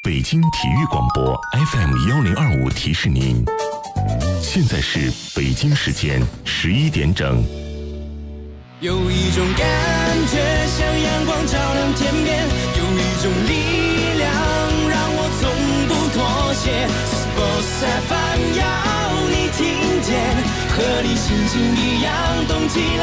北京体育广播 FM1025提示您，现在是北京时间11点整。 有一种感觉像阳光照亮天边，有一种力量让我从不妥协。Sports FM 要你听见，和你心情一样动起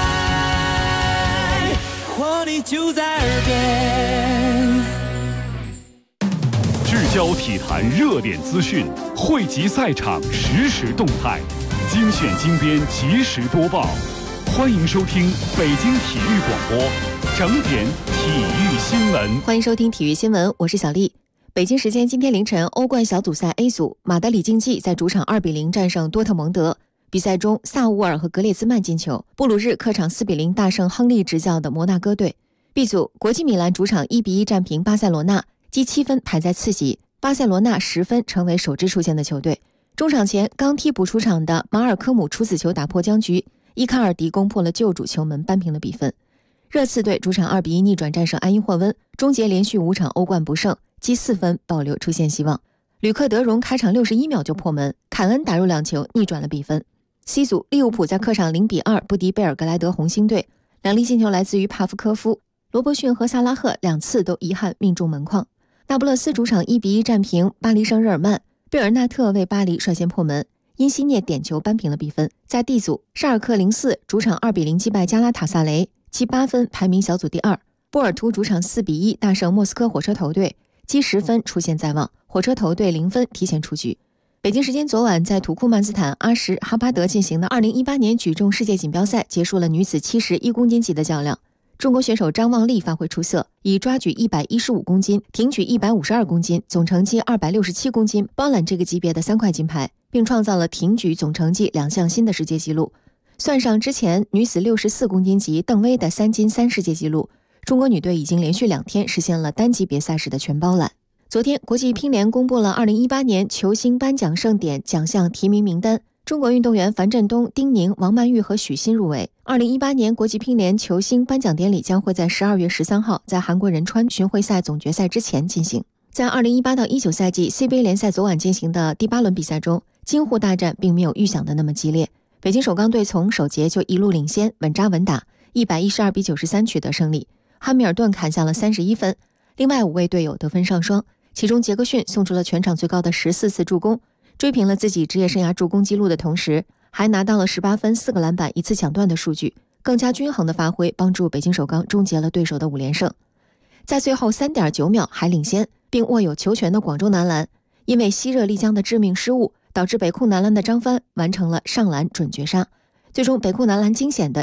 来，活力就在耳边。 聚焦体坛热点资讯，汇集赛场实时动态，精选精编及时播报。欢迎收听北京体育广播整点体育新闻。 欢迎收听体育新闻，我是小丽。北京时间今天凌晨，欧冠小组赛 A 组，马德里竞技在主场2-0战胜多特蒙德。比赛中，萨乌尔和格列兹曼进球，布鲁日客场4-0大胜亨利执教的摩纳哥队。B 组，国际米兰主场1-1战平巴塞罗那，积7分排在次席，巴塞罗那10分，成为首支出线的球队。中场前刚替补出场的马尔科姆出子球打破僵局，伊卡尔迪攻破了旧主球门，扳平了比分。热刺队主场2-1逆转战胜埃因霍温，终结连续5场欧冠不胜，积4分，保留出线希望。吕克德容开场61秒就破门，凯恩打入2球，逆转了比分。C 组，利物浦在客场0-2不敌贝尔格莱德红星队，2粒进球来自于帕夫科夫，罗伯逊和萨拉赫2次都遗憾命中门框。那不勒斯主场1-1战平巴黎圣日耳曼，贝尔纳特为巴黎率先破门，因西涅点球扳平了比分。在 D 组，沙尔克04主场2-0击败加拉塔萨雷，积8分，排名小组第2。波尔图主场4-1大胜莫斯科火车头队，积10分，出线在望，火车头队0分，提前出局。北京时间昨晚，在土库曼斯坦阿什哈巴德进行的2018年举重世界锦标赛结束了女子71公斤级的较量。中国选手张望丽发挥出色，以抓举115公斤、挺举152公斤、总成绩267公斤包揽这个级别的3块金牌，并创造了挺举总成绩2项新的世界纪录。算上之前女子64公斤级邓薇的3金3世界纪录，中国女队已经连续2天实现了单级别赛事的全包揽。昨天，国际乒联公布了2018年球星颁奖盛典奖项提名名单，中国运动员樊振东、丁宁、王曼玉和许昕入围。2018年国际乒联球星颁奖典礼将会在12月13号在韩国仁川巡回赛总决赛之前进行。在2018到19赛季 CBA 联赛昨晚进行的第8轮比赛中，京沪大战并没有预想的那么激烈。北京首钢队从首节就一路领先，稳扎稳打，112-93取得胜利。汉密尔顿砍下了31分，另外5位队友得分上双，其中杰克逊送出了全场最高的14次助攻，追平了自己职业生涯助攻纪录的同时，还拿到了18分、4个篮板、1次抢断的数据，更加均衡的发挥帮助北京首钢终结了对手的5连胜。在最后 3.9 秒还领先并握有球权的广州男篮，因为西热丽江的致命失误，导致北控男篮的张帆完成了上篮准绝杀，最终北控男篮惊险的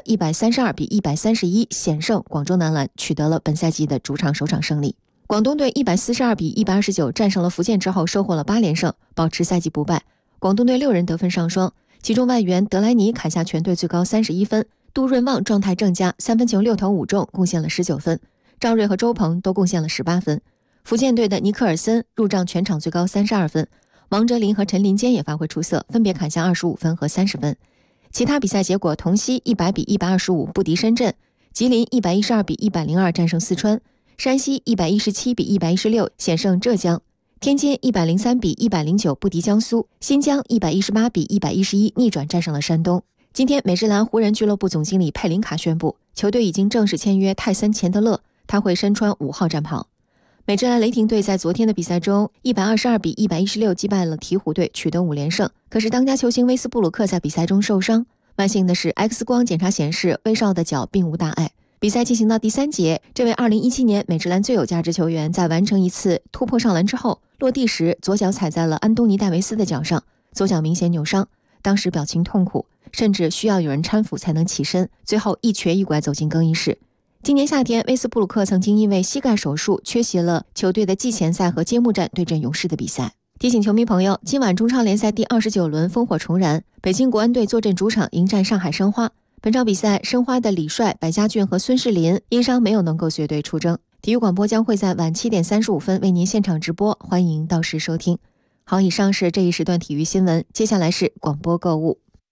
132-131险胜广州男篮，取得了本赛季的主场首场胜利。广东队142-129战胜了福建之后，收获了8连胜，保持赛季不败。广东队6人得分上双，其中外援德莱尼砍下全队最高31分，杜润旺状态正佳，3分球6投5中，贡献了19分，赵睿和周鹏都贡献了18分。福建队的尼克尔森入账全场最高32分，王哲林和陈林坚也发挥出色，分别砍下25分和30分。其他比赛结果，同曦100-125不敌深圳，吉林112-102战胜四川，山西117-116险胜浙江，天津103-109不敌江苏，新疆118-111逆转战胜了山东。今天，美职篮湖人俱乐部总经理佩林卡宣布，球队已经正式签约泰森·钱德勒，他会身穿5号战袍。美职篮雷霆队在昨天的比赛中122-116击败了鹈鹕队，取得5连胜。可是当家球星威斯布鲁克在比赛中受伤，万幸的是 X 光检查显示威少的脚并无大碍。比赛进行到第3节，这位2017年美职篮最有价值球员在完成一次突破上篮之后，落地时左脚踩在了安东尼·戴维斯的脚上，左脚明显扭伤，当时表情痛苦，甚至需要有人搀扶才能起身，最后一瘸一拐走进更衣室。今年夏天，威斯布鲁克曾经因为膝盖手术缺席了球队的季前赛和揭幕战对阵勇士的比赛。提醒球迷朋友，今晚中超联赛第29轮烽火重燃，北京国安队坐镇主场迎战上海申花。本场比赛，申花的李帅、白家俊和孙世林因伤没有能够随队出征。体育广播将会在晚7点35分为您现场直播，欢迎到时收听。好，以上是这一时段体育新闻，接下来是广播购物。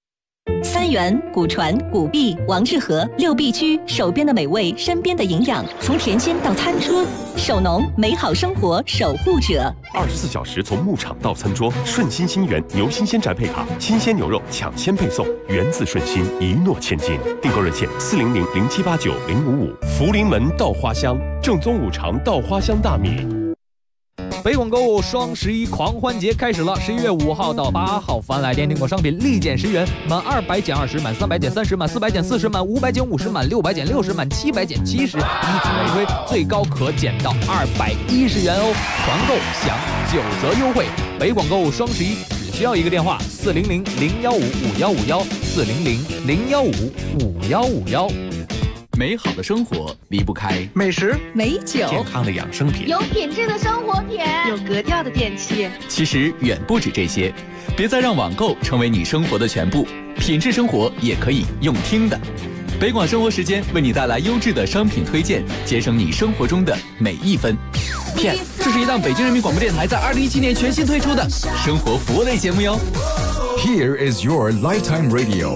三元、古传、古碧、王致和六必居，手边的美味，身边的营养，从甜心到餐桌，手农美好生活守护者。 24小时从牧场到餐桌，顺心新源牛新鲜宅配卡，新鲜牛肉抢先配送，源自顺心，一诺千金。订购热线400-0789-055。福临门稻花香，正宗五常稻花香大米。 北广购物双11狂欢节开始了，11月5号到8号，凡来电订购商品立减10元，满200减20，满300减30，满400减40，满500减50，满600减60，满700减70，以此类推，最高可减到210元哦！团购享9折优惠。北广购物双11只需要一个电话：400-015-5151，400-015-5151。 美好的生活离不开美食、 美酒、 健康的养生品， 有品质的生活品， 有格调的电器。 其实远不止这些，别再让网购成为你生活的全部，品质生活也可以用听的。北广生活时间为你带来优质的商品推荐，节省你生活中的每一分。Yes， 这是一档北京人民广播电台在2017年全新推出的生活服务类节目哟。 Here is your lifetime radio。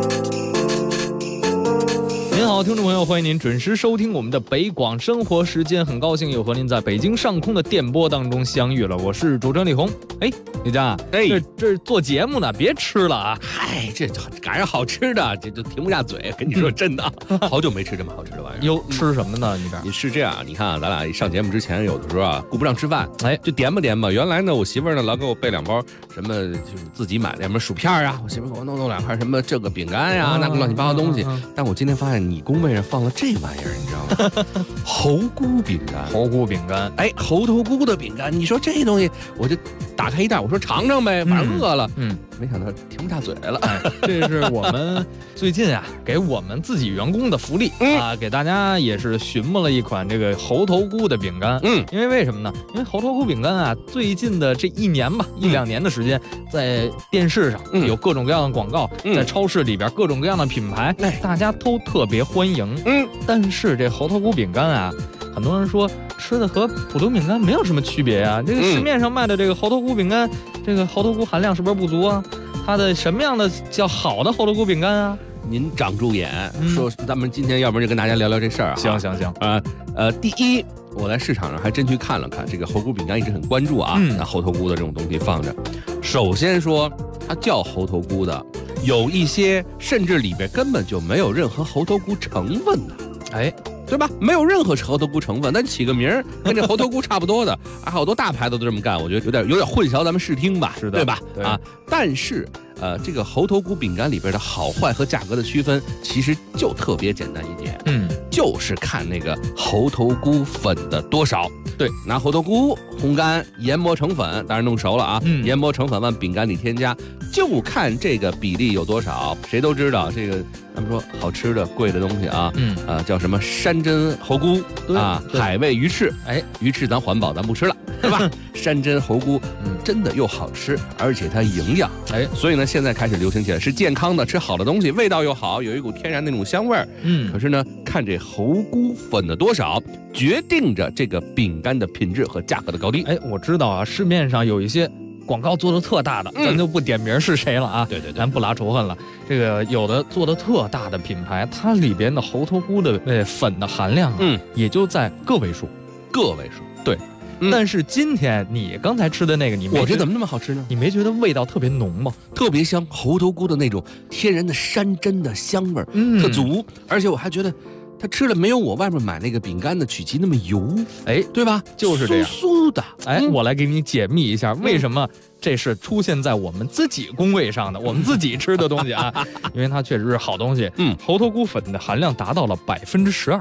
您好，听众朋友，欢迎您准时收听我们的北广生活时间。很高兴又和您在北京上空的电波当中相遇了，我是主持人李红。哎，李佳，这做节目呢，别吃了啊！ 嗨，这赶上好吃的，这就停不下嘴。跟你说真的，好久没吃这么好吃的玩意儿。 哟，吃什么呢？ 你是这样，你看啊，咱俩上节目之前，有的时候啊，顾不上吃饭，哎，就点吧。原来呢，我媳妇儿呢老给我备2包什么，就是自己买的什么薯片啊，我媳妇儿给我弄2块什么这个饼干呀，那个乱七八糟东西。但我今天发现你工位上放了这玩意儿，你知道吗？猴菇饼干，哎，猴头菇的饼干，你说这东西，我就打开一袋，我说尝尝呗，反正饿了，没想到停不下嘴来了。 这是我们最近啊，给我们自己员工的福利啊，给大家也是寻摸了一款这个猴头菇的饼干。因为什么呢？因为猴头菇饼干啊，最近的这1年吧，1-2年的时间，在电视上有各种各样的广告，在超市里边各种各样的品牌，大家都特别欢迎。但是这猴头菇饼干啊，很多人说吃的和普通饼干没有什么区别啊。这个市面上卖的这个猴头菇饼干，这个猴头菇含量是不是不足啊？它的什么样的叫好的猴头菇饼干啊？ 您长住眼，说咱们今天要不然就跟大家聊聊这事儿啊。 行第一，我在市场上还真去看了看，这个猴菇饼干一直很关注啊，那猴头菇的这种东西放着。首先说，它叫猴头菇的，有一些甚至里边根本就没有任何猴头菇成分的，哎，对吧？没有任何猴头菇成分，但起个名儿跟这猴头菇差不多的啊，好多大牌子都这么干，我觉得有点混淆咱们视听吧，是的，对吧？对啊，但是这个猴头菇饼干里边的好坏和价格的区分，其实就特别简单一点，就是看那个猴头菇粉的多少。对，拿猴头菇烘干、研磨成粉，当然弄熟了啊，研磨成粉往饼干里添加，就看这个比例有多少。谁都知道这个，咱们说好吃的贵的东西啊，叫什么山珍猴菇啊，海味鱼翅，哎，鱼翅咱环保，咱不吃了，对吧？山珍猴菇，真的又好吃，而且它营养，哎，所以呢，现在开始流行起来，是健康的，吃好的东西，味道又好，有一股天然那种香味儿，可是呢，看这猴菇粉的多少，决定着这个饼干的品质和价格的高低。 哎，我知道啊，市面上有一些广告做的特大的，咱就不点名是谁了啊，对，咱不拉仇恨了。这个有的做的特大的品牌，它里边的猴头菇的粉的含量啊，也就在个位数，对。但是今天你刚才吃的那个， 我这怎么那么好吃呢？ 你没觉得味道特别浓吗？ 特别香，猴头菇的那种天然的山珍的香味儿，特足，而且我还觉得它吃了没有我外面买那个饼干的曲奇那么油，哎，对吧？ 就是这样， 酥的。 哎，我来给你解密一下，为什么这是出现在我们自己工位上的，我们自己吃的东西啊？因为它确实是好东西。猴头菇粉的含量达到了12%。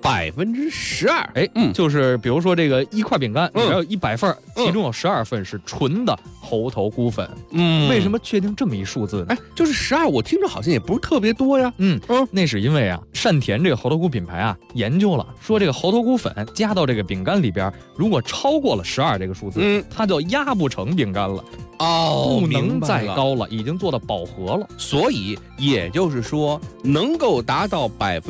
12%， 哎，就是比如说这个1块饼干里边有100份，其中有12份是纯的猴头菇粉。为什么确定这么一数字呢？ 哎，就是12，我听着好像也不是特别多呀。 那是因为啊，善田这个猴头菇品牌啊，研究了，说这个猴头菇粉加到这个饼干里边，如果超过了12这个数字，它就压不成饼干了。 不能再高了，已经做到饱和了。 所以也就是说，能够达到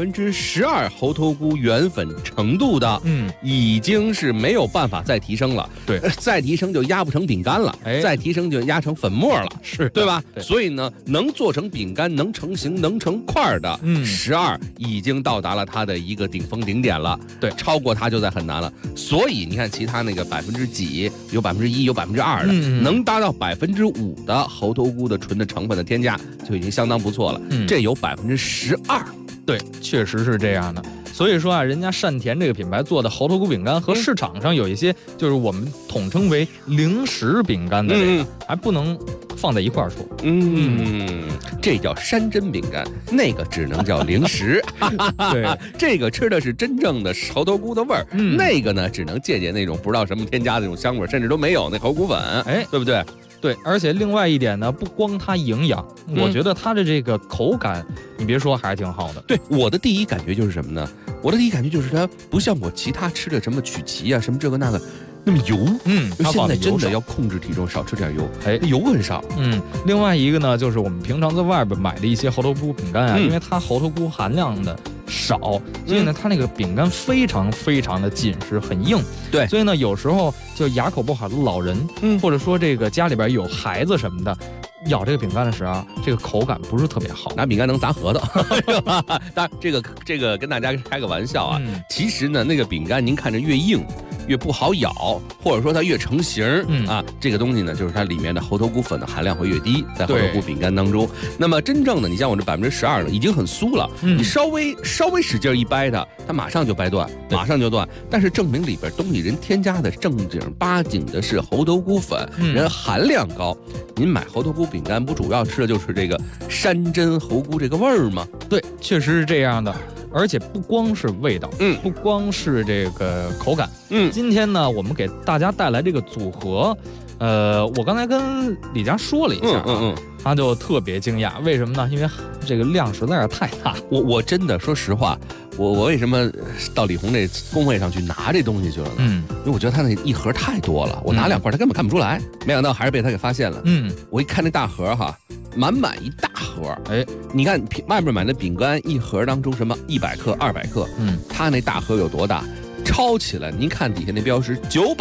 12%猴头菇原粉程度的，已经是没有办法再提升了。 对， 再提升就压不成饼干了，再提升就压成粉末了， 是对吧？所以呢，能做成饼干、能成型、能成块的，12已经到达了它的一个顶峰顶点了。 对， 超过它就在很难了。所以你看，其他那个几，有1%，有2%的，能达到5%的猴头菇的纯的成本的添加，就已经相当不错了。这有12%， 对，确实是这样的。所以说啊，人家善田这个品牌做的猴头菇饼干和市场上有一些就是我们统称为零食饼干的这个，还不能放在一块儿说。 这叫山珍饼干，那个只能叫零食。 对， 这个吃的是真正的猴头菇的味儿，那个呢只能借鉴那种不知道什么添加的那种香味，甚至都没有那猴菇粉，对不对？ 对，而且另外一点呢，不光它营养，我觉得它的这个口感，你别说还是挺好的。 对，我的第一感觉就是什么呢？我的第一感觉就是它不像我其他吃的什么曲奇啊，什么这个那个那么油。现在真的要控制体重，少吃点油。油很少。 另外一个呢，就是我们平常在外边买的一些猴头菇饼干啊，因为它猴头菇含量的少，所以呢，它那个饼干非常非常的紧实，很硬。 对， 所以呢，有时候就牙口不好的老人，或者说这个家里边有孩子什么的，咬这个饼干的时候，这个口感不是特别好， 拿饼干能砸核桃。当然，这个跟大家开个玩笑啊。其实呢，那个饼干您看着越硬，越不好咬，或者说它越成型啊，这个东西呢，就是它里面的猴头菇粉的含量会越低，在猴头菇饼干当中。那么真正的，你像我这12%呢，已经很酥了，你稍微使劲一掰它马上就掰断，马上就断。但是证明里边东西人添加的正经八经的是猴头菇粉，人含量高。您买猴头菇饼干不主要吃的就是这个山珍猴菇这个味儿吗？ 对，确实是这样的。而且不光是味道，不光是这个口感，今天呢，我们给大家带来这个组合，我刚才跟李佳说了一下，他就特别惊讶，为什么呢？因为这个量实在是太大。 我真的说实话，我为什么到李红这工位上去拿这东西去了呢？因为我觉得他那一盒太多了，我拿2块他根本看不出来，没想到还是被他给发现了。我一看那大盒哈，满一大盒，你看外面买的饼干一盒当中什么100克、200克，他那大盒有多大？抄起来，您看底下那标识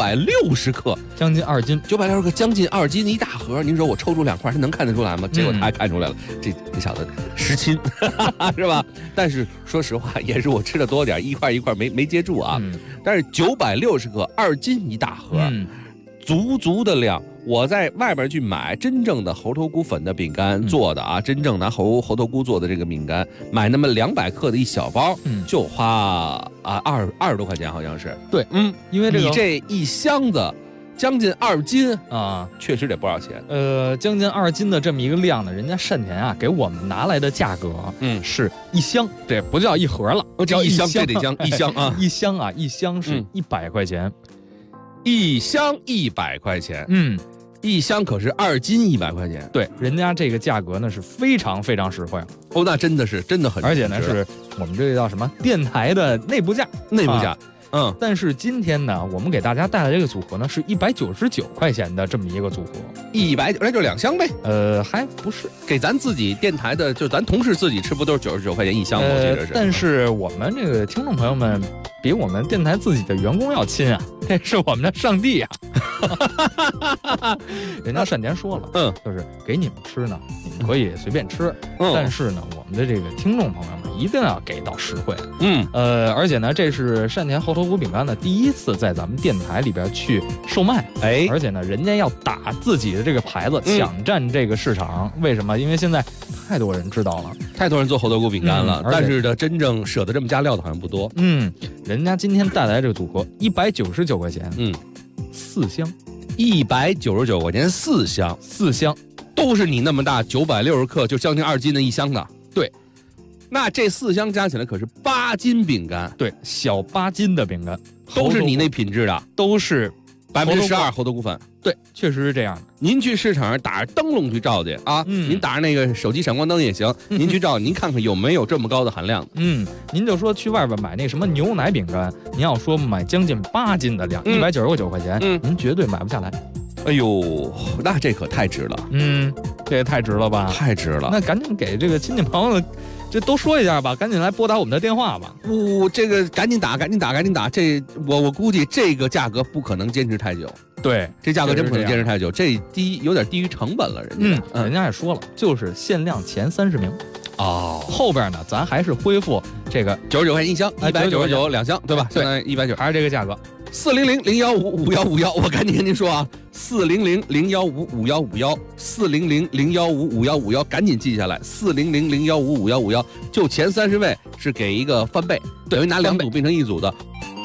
，960克， 将近2斤 ，960克，将近2斤一大盒。您说我抽出2块，他能看得出来吗？结果他还看出来了，这小子实亲，是吧？但是说实话，也是我吃的多点，一块没接住啊。但是960克，2斤一大盒，足的量。我在外边去买真正的猴头菇粉的饼干做的啊，真正拿猴头菇做的这个饼干，买那么200克的一小包，就花20多块钱，好像是。 对，因为你这一箱子将近2斤啊，确实得不少钱。 将近2斤的这么一个量呢，人家善田啊给我们拿来的价格，是一箱，对，不叫一盒了， 叫一箱，这得讲一箱啊， 一箱是100块钱。 一箱100块钱，一箱可是2斤100块钱。 对，人家这个价格呢是非常非常实惠哦，那真的很， 而且呢是我们这个叫什么电台的内部价，但是今天呢，我们给大家带来这个组合呢是199块钱的这么一个组合 ，100那就2箱呗。 还不是给咱自己电台的，就咱同事自己吃不都是99块钱一箱吗？我记得是。 但是我们这个听众朋友们比我们电台自己的员工要亲啊，这是我们的上帝啊。人家善田说了，就是给你们吃呢，你们可以随便吃，但是呢，我们的这个听众朋友们一定要给到实惠。而且呢，这是善田猴头菇饼干呢第一次在咱们电台里边去售卖，而且呢，人家要打自己的这个牌子，抢占这个市场。为什么？因为现在太多人知道了， 太多人做猴头菇饼干了，但是呢，真正舍得这么加料的好像不多。 人家今天带来这个组合199块钱，4箱 ，199块钱4箱，都是你那么大960克，就将近2斤的一箱的。 对， 那这4箱加起来可是8斤饼干。 对，小8斤的饼干， 都是你那品质的， 都是 12%猴头菇粉。 对，确实是这样的。 您去市场上打着灯笼去照去啊，您打着那个手机闪光灯也行，您去照，您看看有没有这么高的含量。 您就说去外边买那什么牛奶饼干，您要说买将近8斤的量，199块钱，您绝对买不下来。 哎呦，那这可太值了。 这也太值了吧？ 太值了。 那赶紧给这个亲戚朋友这都说一下吧，赶紧来拨打我们的电话吧。 这个赶紧打。这我估计这个价格不可能坚持太久。 对， 这价格真不可能坚持太久，这有点低于成本了。 人家也说了，就是限量前30名。后边呢，咱还是恢复这个 99块一箱，199两箱，对吧？相当于190， 还是这个价格。 400-015-5151，我赶紧跟您说啊，400-015-5151，400-015-5151，赶紧记下来，400-015-5151，就前30位是给一个翻倍，等于拿2组变成1组的。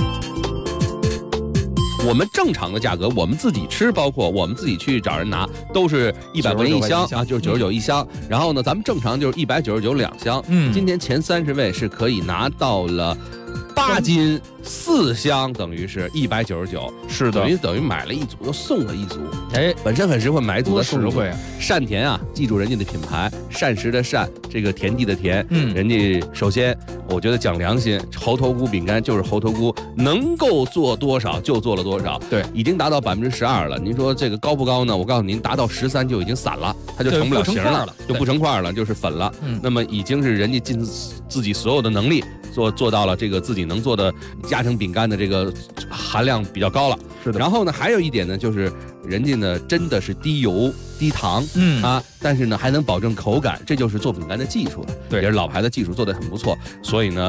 我们正常的价格，我们自己吃，包括我们自己去找人拿，都是100块钱一箱啊，就是99一箱。然后呢，咱们正常就是199两箱。今天前30位是可以拿到了8斤4箱，等于是199。是的，等于买了1组又送了1组。本身很实惠，买1组的实惠。善田啊，记住人家的品牌，膳食的膳，这个田地的田。人家首先我觉得讲良心，猴头菇饼干就是猴头菇，能够做多少就做了多少。对，已经达到12%了。您说这个高不高呢？我告诉您，达到13就已经散了，它就成不了形了，就不成块了，就是粉了。那么已经是人家尽自己所有的能力做到了这个自己能做的家庭饼干的这个含量比较高了。是的。然后呢，还有一点呢，就是人家呢真的是低油低糖，但是呢还能保证口感，这就是做饼干的技术了。对，也是老牌的技术，做得很不错。所以呢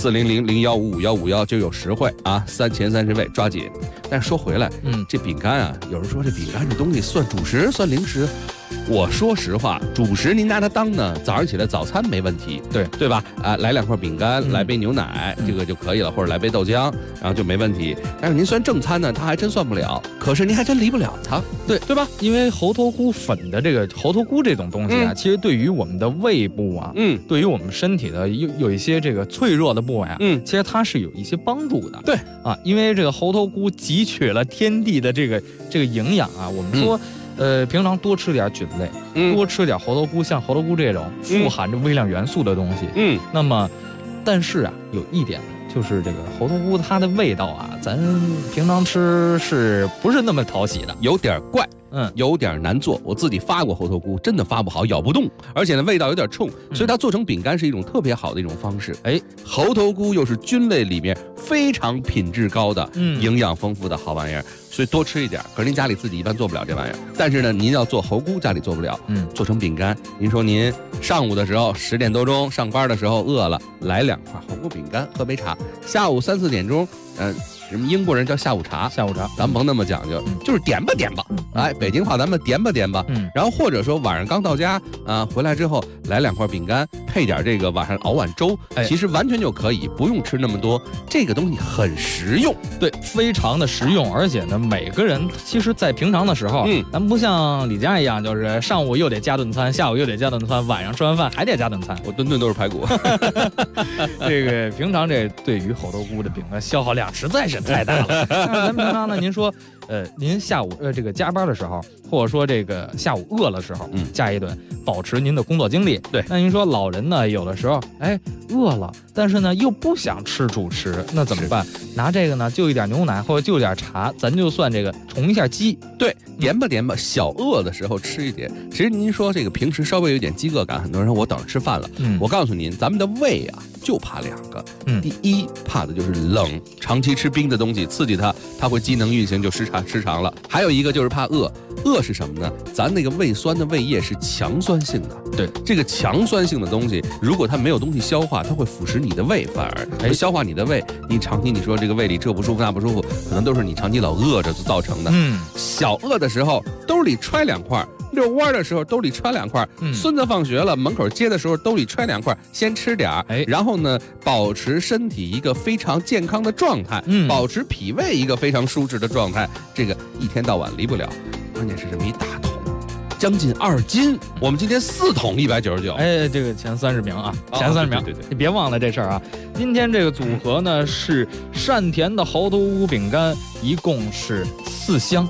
，400-015-5151就有实惠啊，前30位抓紧。但是说回来，这饼干啊，有人说这饼干这东西算主食算零食。我说实话，主食您拿它当呢，早上起来早餐没问题，对吧？来2块饼干，来杯牛奶，这个就可以了，或者来杯豆浆，然后就没问题。但是您算正餐呢，它还真算不了。可是您还真离不了它，对吧？ 因为猴头菇粉的这个猴头菇这种东西啊，其实对于我们的胃部啊，对于我们身体的有一些这个脆弱的部位啊，其实它是有一些帮助的。对啊，因为这个猴头菇汲取了天地的这个营养啊，我们说。平常多吃点菌类，多吃点猴头菇，像猴头菇这种富含着微量元素的东西。那么，但是啊，有一点就是这个猴头菇它的味道啊，咱平常吃是不是那么讨喜的？ 有点怪。有点难做，我自己发过猴头菇，真的发不好，咬不动，而且呢味道有点冲，所以它做成饼干是一种特别好的一种方式。猴头菇又是菌类里面非常品质高的、营养丰富的好玩意儿，所以多吃一点。可是您家里自己一般做不了这玩意儿，但是呢，您要做猴菇家里做不了，做成饼干。您说您上午的时候10点多钟上班的时候饿了，来2块猴菇饼干，喝杯茶。下午3、4点钟，什么英国人叫下午茶，咱甭那么讲究，就是点吧。北京话咱们点吧。然后或者说晚上刚到家回来之后来2块饼干，配点这个晚上熬碗粥，其实完全就可以，不用吃那么多。这个东西很实用， 对，非常的实用。而且呢，每个人其实在平常的时候，咱不像李家一样，就是上午又得加顿餐，下午又得加顿餐，晚上吃完饭还得加顿餐。 我顿顿都是排骨。 这个平常这对于猴头菇的饼干消耗量实在是太大了。但是咱平常呢，您说，您下午这个加班的时候，或者说这个下午饿的时候，加一顿，保持您的工作精力。对，那您说老人呢，有的时候饿了，但是呢又不想吃主食，那怎么办？拿这个呢，就一点牛奶或者就一点茶，咱就算这个充一下饥。 对，点吧，小饿的时候吃一点。其实您说这个平时稍微有点饥饿感，很多人说我等着吃饭了。我告诉您，咱们的胃啊就怕2个。第一怕的就是冷，长期吃冰的东西刺激它会机能运行就失常了。还有一个就是怕饿，饿是什么呢？咱那个胃酸的胃液是强酸性的。对，这个强酸性的东西，如果它没有东西消化，它会腐蚀你的胃，反而消化你的胃。你长期你说这个胃里这不舒服那不舒服，可能都是你长期老饿着造成的。小饿的时候兜里揣2块。遛弯的时候兜里揣2块，孙子放学了门口接的时候兜里揣2块，先吃点然后呢保持身体一个非常健康的状态，保持脾胃一个非常舒适的状态，这个一天到晚离不了。关键是这么一大桶，将近2斤，我们今天4桶199。 这个前30名啊，前30名，对，你别忘了这事儿啊。今天这个组合呢是善田的猴头菇饼干，一共是4箱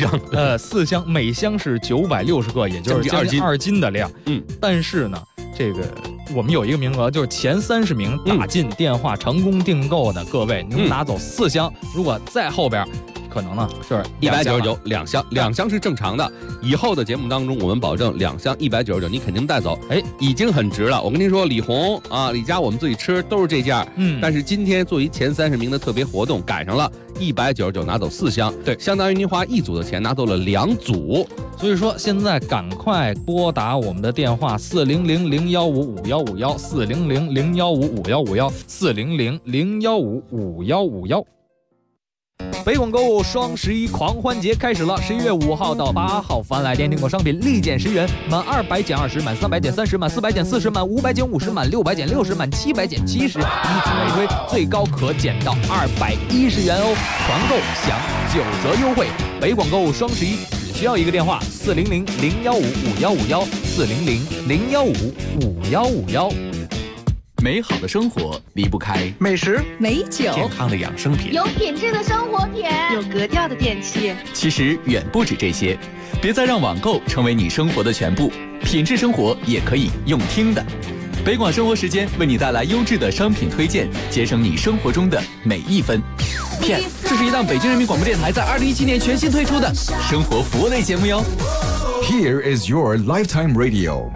，4箱，每箱是960个，也就是将近2斤的量。但是呢，这个我们有一个名额，就是前30名打进电话成功订购的各位，您拿走4箱。如果在后边可能呢？就是 199两箱，2箱是正常的。以后的节目当中，我们保证2箱199，你肯定带走。已经很值了。我跟您说，李红啊，李家我们自己吃都是这价。但是今天作为前30名的特别活动，赶上了199拿走4箱， 对， 相当于您花1组的钱拿走了2组。 所以说，现在赶快拨打我们的电话400-015-5151，400-015-5151，400-015-5151。北广购物双11狂欢节开始了，11月5号到8号，凡来电订购商品立减10元，满200减20，满300减30，满400减40，满500减50，满600减60，满700减70，以此类推，最高可减到210元哦！团购享9折优惠。北广购物双11只需要一个电话：400-015-5151，400-015-5151。 美好的生活离不开美食、 美酒、 健康的养生品， 有品质的生活品， 有格调的电器。 其实远不止这些，别再让网购成为你生活的全部，品质生活也可以用听的。北广生活时间为你带来优质的商品推荐，节省你生活中的每一分。Yes， 这是一档北京人民广播电台在2017年全新推出的生活服务类节目哟。 Here is your lifetime radio。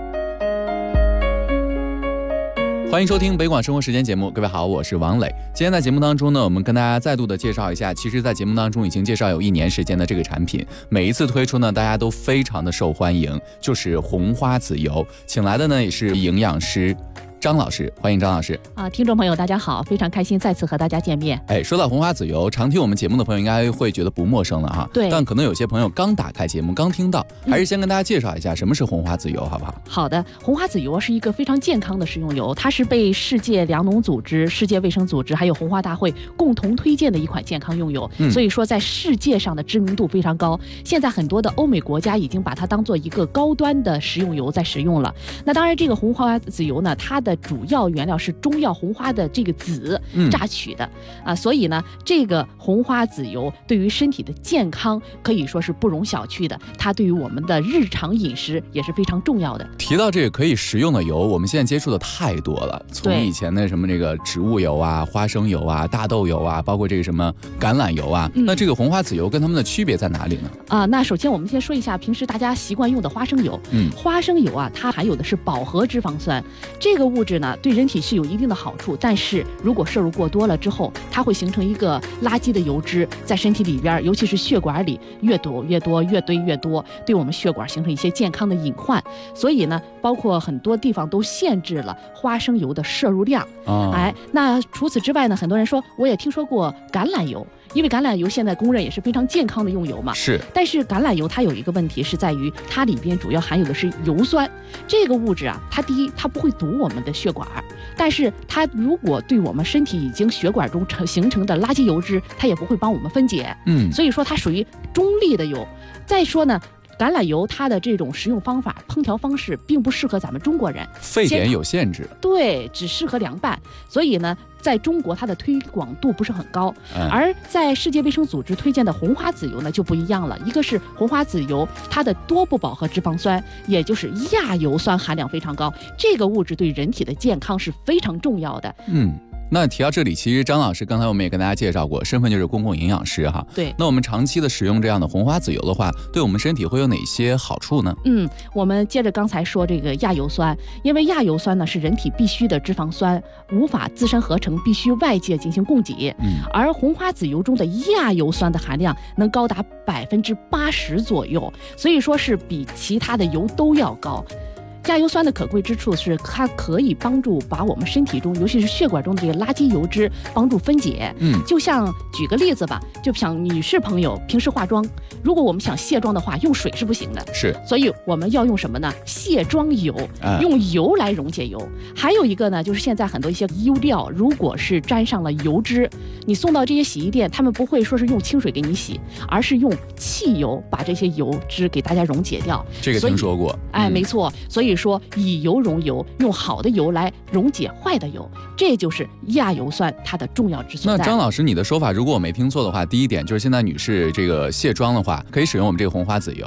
欢迎收听北广生活时间节目，各位好，我是王磊。今天在节目当中呢，我们跟大家再度的介绍一下，其实在节目当中已经介绍有1年时间的这个产品，每一次推出呢，大家都非常的受欢迎，就是红花籽油。请来的呢也是营养师张老师，欢迎张老师听众朋友大家好，非常开心再次和大家见面。 说到红花籽油，常听我们节目的朋友应该会觉得不陌生了哈。 对， 但可能有些朋友刚打开节目刚听到，还是先跟大家介绍一下什么是红花籽油好不好？ 好的，红花籽油是一个非常健康的食用油，它是被世界粮农组织、世界卫生组织还有红花大会共同推荐的一款健康用油，所以说在世界上的知名度非常高。现在很多的欧美国家已经把它当做一个高端的食用油在使用了。那当然这个红花籽油呢，它的主要原料是中药红花的这个籽榨取的所以呢这个红花籽油对于身体的健康可以说是不容小觑的，它对于我们的日常饮食也是非常重要的。 提到这个可以食用的油，我们现在接触的太多了，从以前的什么这个植物油啊、花生油啊、大豆油啊，包括这个什么橄榄油啊，那这个红花籽油跟它们的区别在哪里呢？ 那首先我们先说一下平时大家习惯用的花生油。花生油它含有的是饱和脂肪酸，这个物质呢对人体是有一定的好处，但是如果摄入过多了之后，它会形成一个垃圾的油脂在身体里边，尤其是血管里越躲越多，越堆越多，对我们血管形成一些健康的隐患。所以呢，包括很多地方都限制了花生油的摄入量。那除此之外呢，很多人说我也听说过橄榄油，因为橄榄油现在公认也是非常健康的用油嘛。 是。 但是橄榄油它有一个问题是在于它里边主要含有的是油酸，这个物质它第一它不会堵我们的血管，但是它如果对我们身体已经血管中形成的垃圾油脂，它也不会帮我们分解。所以说它属于中立的油。再说呢，橄榄油它的这种食用方法、烹调方式并不适合咱们中国人， 沸点有限制。 对，只适合凉拌。所以呢，在中国它的推广度不是很高。而在世界卫生组织推荐的红花籽油呢就不一样了，一个是红花籽油它的多不饱和脂肪酸，也就是亚油酸含量非常高，这个物质对人体的健康是非常重要的。 那提到这里，其实张老师刚才我们也跟大家介绍过，身份就是公共营养师哈。 对。 那我们长期的使用这样的红花籽油的话，对我们身体会有哪些好处呢？ 我们接着刚才说这个亚油酸，因为亚油酸呢是人体必需的脂肪酸，无法自身合成，必须外界进行供给。而红花籽油中的亚油酸的含量能高达80%左右，所以说是比其他的油都要高。亚油酸的可贵之处是它可以帮助把我们身体中尤其是血管中的这个垃圾油脂帮助分解。就像举个例子吧，就像女士朋友平时化妆，如果我们想卸妆的话，用水是不行的， 是， 所以我们要用什么呢？卸妆油，用油来溶解油。还有一个呢，就是现在很多一些衣料，如果是沾上了油脂，你送到这些洗衣店，他们不会说是用清水给你洗，而是用汽油把这些油脂给大家溶解掉。 这个听说过。 没错，所以说以油溶油，用好的油来溶解坏的油，这就是亚油酸它的重要之所在。 那张老师，你的说法如果我没听错的话，第一点就是现在女士这个卸妆的话，可以使用我们这个红花籽油。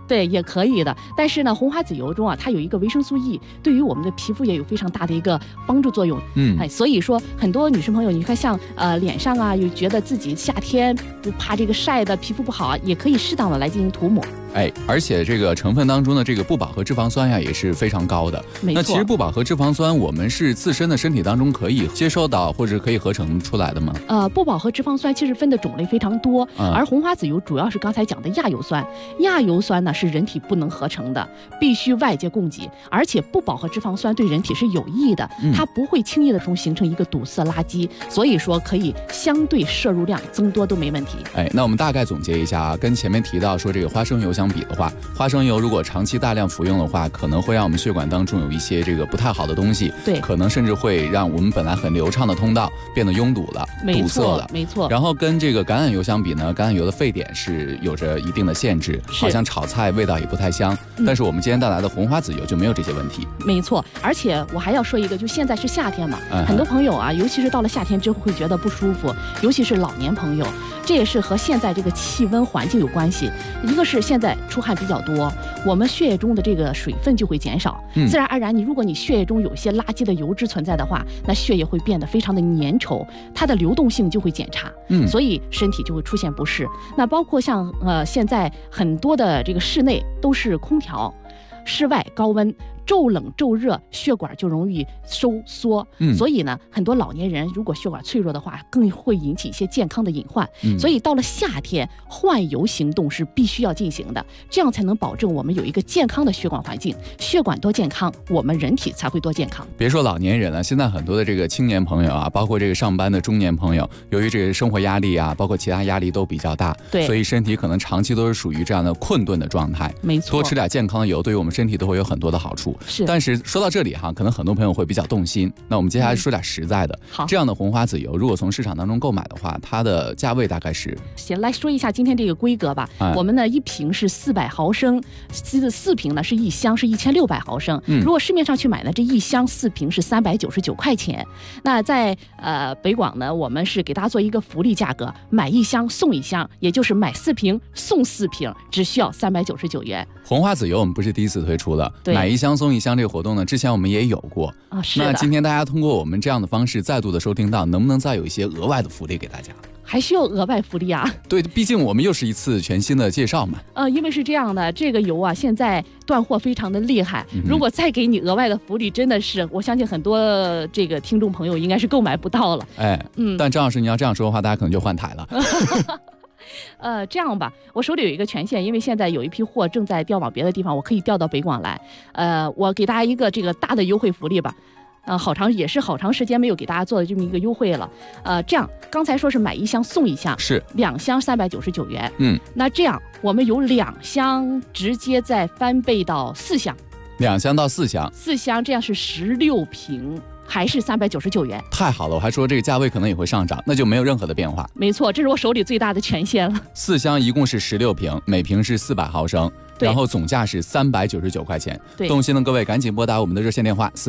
对，也可以的。但是呢，红花籽油中啊，它有一个维生素 E， 对于我们的皮肤也有非常大的一个帮助作用。所以说很多女生朋友，你看像脸上啊，有觉得自己夏天不怕这个晒的皮肤不好啊，也可以适当的来进行涂抹。 而且这个成分当中的这个不饱和脂肪酸呀也是非常高的。 没错。 那其实不饱和脂肪酸我们是自身的身体当中可以接受到或者可以合成出来的吗？ 不饱和脂肪酸其实分的种类非常多，而红花籽油主要是刚才讲的亚油酸。亚油酸呢是人体不能合成的，必须外界供给，而且不饱和脂肪酸对人体是有益的，它不会轻易的中形成一个堵塞垃圾，所以说可以相对摄入量增多都没问题。 那我们大概总结一下啊，跟前面提到说这个花生油相比的话，花生油如果长期大量服用的话，可能会让我们血管当中有一些这个不太好的东西， 对， 可能甚至会让我们本来很流畅的通道变得拥堵了，堵塞了， 没错。 然后跟这个橄榄油相比呢，橄榄油的沸点是有着一定的限制，好像炒菜味道也不太香。但是我们今天带来的红花籽油就没有这些问题。 没错，而且我还要说一个，就现在是夏天嘛，很多朋友啊，尤其是到了夏天之后会觉得不舒服，尤其是老年朋友，这也是和现在这个气温环境有关系。一个是现在出汗比较多，我们血液中的这个水分就会减少，自然而然如果你血液中有些垃圾的油脂存在的话，那血液会变得非常的粘稠，它的流动性就会减差，所以身体就会出现不适。那包括像现在很多的这个室内都是空调，室外高温，骤冷骤热，血管就容易收缩，所以呢，很多老年人如果血管脆弱的话，更会引起一些健康的隐患。所以到了夏天，换油行动是必须要进行的，这样才能保证我们有一个健康的血管环境。血管多健康，我们人体才会多健康。 别说老年人了，现在很多的这个青年朋友啊，包括这个上班的中年朋友，由于这个生活压力啊，包括其他压力都比较大， 对， 所以身体可能长期都是属于这样的困顿的状态。 没错， 多吃点健康的油，对于我们身体都会有很多的好处。但是说到这里哈，可能很多朋友会比较动心。那我们接下来说点实在的。 好， 这样的红花籽油，如果从市场当中购买的话，它的价位大概是？ 先来说一下今天这个规格吧。我们呢一瓶是400毫升，4瓶呢是一箱是1600毫升。如果市面上去买呢，这一箱4瓶是399块钱。那在北广呢，我们是给大家做一个福利价格，买一箱送一箱，也就是买4瓶送4瓶，只需要399元。 红花籽油我们不是第一次推出了，买一箱送一箱这个活动呢，之前我们也有过啊。是的。 那今天大家通过我们这样的方式再度的收听到，能不能再有一些额外的福利给大家？ 还需要额外福利啊？ 对，毕竟我们又是一次全新的介绍嘛。 因为是这样的，这个油啊现在断货非常的厉害，如果再给你额外的福利，真的是我相信很多这个听众朋友应该是购买不到了。 但张老师你要这样说的话，大家可能就换台了。 这样吧，我手里有一个权限，因为现在有一批货正在调往别的地方，我可以调到北广来。我给大家一个这个大的优惠福利吧。好长时间没有给大家做的这么一个优惠了。这样刚才说是买一箱送一箱， 是 2箱399元。那这样我们有2箱直接再翻倍到4箱 ，2箱到4箱 ，4箱这样是16瓶。还是399元， 太好了！我还说这个价位可能也会上涨，那就没有任何的变化。 没错，这是我手里最大的权限了。 4箱一共是16瓶，每瓶是400毫升，然后总价是399块钱。动心的各位赶紧拨打我们的热线电话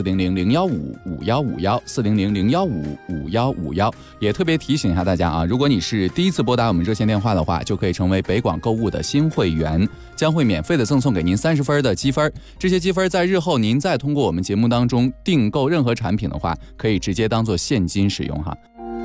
400-015-5151，400-015-5151。也特别提醒一下大家啊，如果你是第一次拨打我们热线电话的话，就可以成为北广购物的新会员，将会免费的赠送给您30分的积分。这些积分在日后您再通过我们节目当中订购任何产品的话，可以直接当做现金使用哈。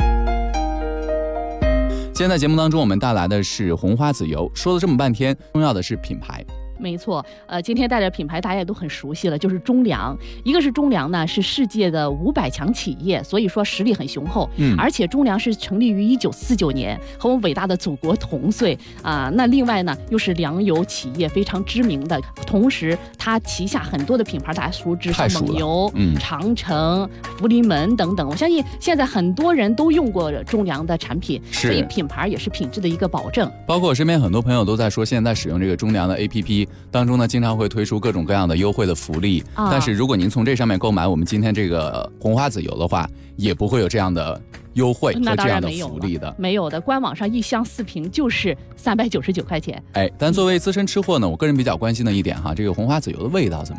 今天在节目当中我们带来的是红花籽油，说了这么半天，重要的是品牌。 没错，今天带着品牌大家也都很熟悉了，就是中粮。一个是中粮呢，是世界的500强企业，所以说实力很雄厚。而且中粮是成立于1949年，和我们伟大的祖国同岁啊。那另外呢，又是粮油企业非常知名的，同时它旗下很多的品牌大家熟知，像蒙牛、长城、福临门等等。我相信现在很多人都用过中粮的产品，所以品牌也是品质的一个保证。 包括我身边很多朋友都在说，现在使用这个中粮的 APP。当中呢，经常会推出各种各样的优惠的福利，但是如果您从这上面购买我们今天这个红花籽油的话，也不会有这样的优惠和这样的福利的。 没有的，官网上一箱4瓶就是399块钱。 但作为资深吃货呢，我个人比较关心的一点哈，这个红花籽油的味道怎么样？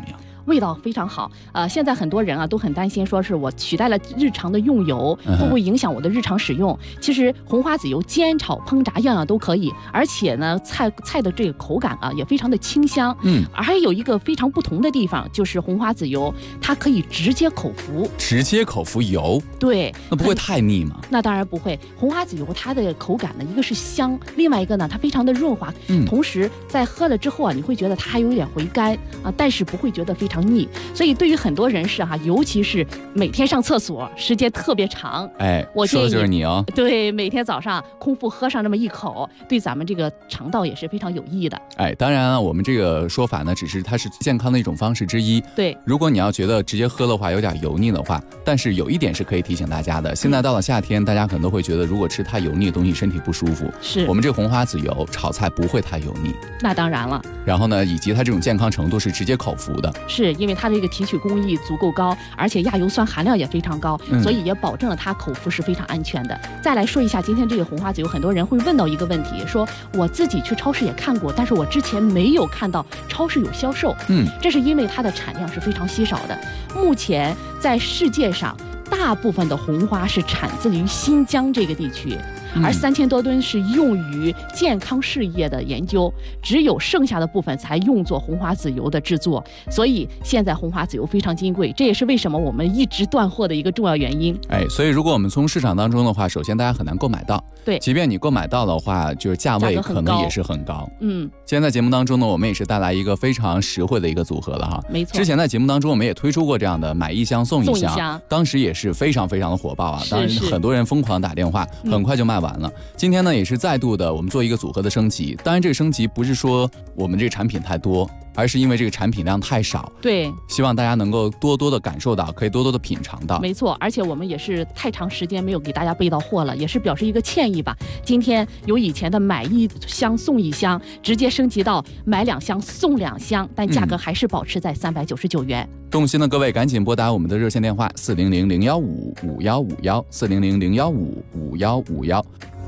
味道非常好。现在很多人啊都很担心，说是我取代了日常的用油，会不会影响我的日常使用？其实红花籽油煎炒烹炸样样都可以，而且呢菜的这个口感啊也非常的清香。还有一个非常不同的地方，就是红花籽油它可以直接口服。 直接口服油？ 对。 那不会太腻吗？ 那当然不会。红花籽油它的口感呢，一个是香，另外一个呢它非常的润滑，同时在喝了之后啊，你会觉得它还有一点回甘啊，但是不会觉得非常腻。所以对于很多人士哈，尤其是每天上厕所时间特别长， 我说的就是你哦。 对，每天早上空腹喝上这么一口，对咱们这个肠道也是非常有益的。 当然了，我们这个说法呢，只是它是健康的一种方式之一。 对， 如果你要觉得直接喝的话有点油腻的话，但是有一点是可以提醒大家的，现在到了夏天，大家可能都会觉得如果吃太油腻的东西身体不舒服。 是我们这个红花籽油炒菜不会太油腻。 那当然了。 然后呢，以及它这种健康程度是直接口服的， 是因为它这个提取工艺足够高，而且亚油酸含量也非常高，所以也保证了它口服是非常安全的。再来说一下今天这个红花籽油，很多人会问到一个问题，说我自己去超市也看过，但是我之前没有看到超市有销售。这是因为它的产量是非常稀少的。目前在世界上大部分的红花是产自于新疆这个地区，而3000多吨是用于健康事业的研究，只有剩下的部分才用作红花籽油的制作。所以现在红花籽油非常金贵，这也是为什么我们一直断货的一个重要原因。 所以如果我们从市场当中的话，首先大家很难购买到。 对， 即便你购买到的话，就是价位可能也是很高。今天在节目当中呢，我们也是带来一个非常实惠的一个组合了哈。 没错。 之前在节目当中我们也推出过这样的买一箱送一箱，当时也是非常非常的火爆啊。当然很多人疯狂打电话，很快就卖完了。今天呢也是再度的我们做一个组合的升级，当然这个升级不是说我们这个产品太多，而是因为这个产品量太少。 对， 希望大家能够多多的感受到，可以多多的品尝到。 没错，而且我们也是太长时间没有给大家备到货了，也是表示一个歉意吧。今天由以前的买一箱送一箱，直接升级到买2箱送2箱，但价格还是保持在399元。 动心的各位赶紧拨打我们的热线电话400-015-5151，400-015-5151。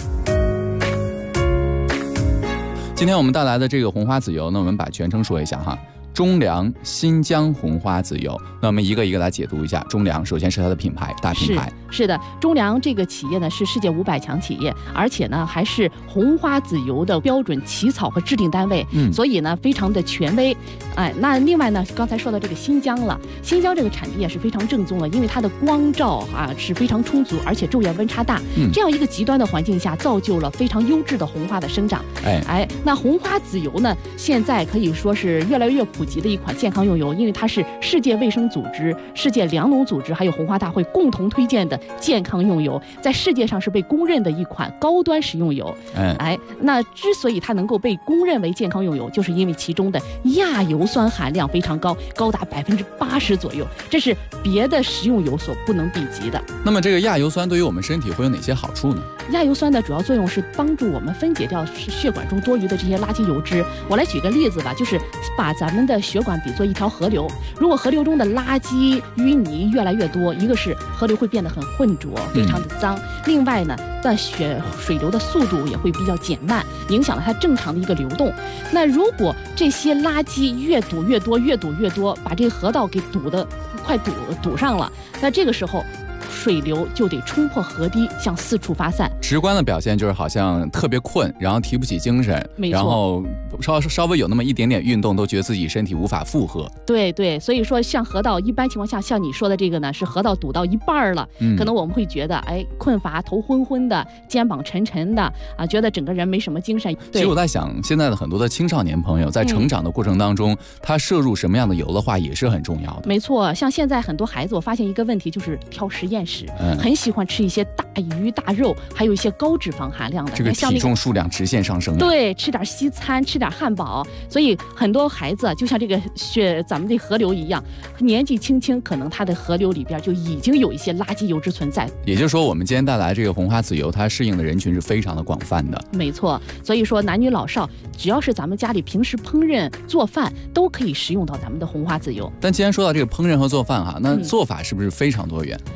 今天我们带来的这个红花籽油呢，我们把全称说一下哈。中粮新疆红花籽油，那我们一个一个来解读一下。中粮首先是它的品牌，大品牌。 是的，中粮这个企业呢是世界500强企业，而且呢还是红花籽油的标准起草和制定单位，所以呢非常的权威。那另外呢，刚才说到这个新疆了，新疆这个产地也是非常正宗了，因为它的光照是非常充足，而且昼夜温差大，这样一个极端的环境下，造就了非常优质的红花的生长。那红花籽油呢，现在可以说是越来越普及的一款健康用油，因为它是世界卫生组织、世界粮农组织还有红花大会共同推荐的健康用油，在世界上是被公认的一款高端食用油。那之所以它能够被公认为健康用油，就是因为其中的亚油酸含量非常高，高达80%左右，这是别的食用油所不能比及的。 那么这个亚油酸对于我们身体会有哪些好处呢？ 亚油酸的主要作用是帮助我们分解掉血管中多余的这些垃圾油脂。我来举个例子吧，就是把咱们的血管比作一条河流，如果河流中的垃圾淤泥越来越多，一个是河流会变得很浑浊，非常的脏，另外呢水流的速度也会比较减慢，影响了它正常的一个流动。那如果这些垃圾越堵越多，把这个河道给快堵上了，那这个时候水流就得冲破河堤向四处发散。 直观的表现就是好像特别困，然后提不起精神，然后稍微有那么一点点运动都觉得自己身体无法负荷。 对，所以说像河道一般情况下，像你说的这个呢，是河道堵到一半了，可能我们会觉得困乏，头昏昏的，肩膀沉沉的觉得整个人没什么精神。 其实我在想，现在的很多的青少年朋友在成长的过程当中，他摄入什么样的油的话也是很重要的。 没错，像现在很多孩子，我发现一个问题就是挑实验室，很喜欢吃一些大鱼大肉，还有一些高脂肪含量的， 这个体重数量直线上升。 对，吃点西餐，吃点汉堡，所以很多孩子就像这个咱们的河流一样，年纪轻轻，可能他的河流里边就已经有一些垃圾油脂存在。 也就是说，我们今天带来这个红花籽油，它适应的人群是非常的广泛的。 没错，所以说男女老少，只要是咱们家里平时烹饪做饭，都可以食用到咱们的红花籽油。 但既然说到这个烹饪和做饭那做法是不是非常多元？ 那当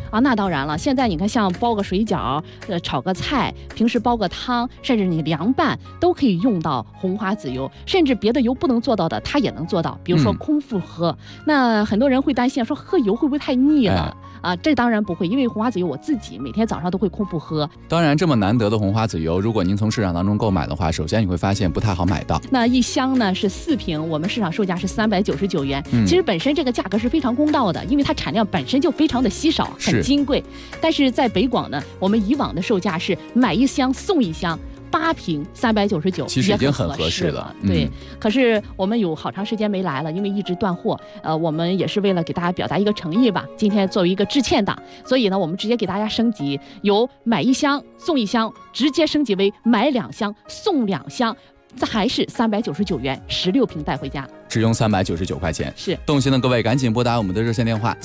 当然了，现在你看，像包个水饺，炒个菜，平时煲个汤，甚至你凉拌，都可以用到红花籽油，甚至别的油不能做到的，它也能做到。比如说空腹喝，那很多人会担心说喝油会不会太腻了？这当然不会，因为红花籽油我自己每天早上都会空腹喝。 当然，这么难得的红花籽油，如果您从市场当中购买的话，首先你会发现不太好买到。 那一箱呢是4瓶，我们市场售价是399元。其实本身这个价格是非常公道的，因为它产量本身就非常的稀少，很金贵。但是在北广呢，我们以往的售价是买1箱送1箱。8瓶399， 其实已经很合适了。 对，可是我们有好长时间没来了，因为一直断货。我们也是为了给大家表达一个诚意吧，今天作为一个致歉档，所以呢，我们直接给大家升级，由买1箱送1箱，直接升级为买2箱送2箱。这还是399元，16瓶带回家， 只用399块钱。 是， 动心的各位赶紧拨打我们的热线电话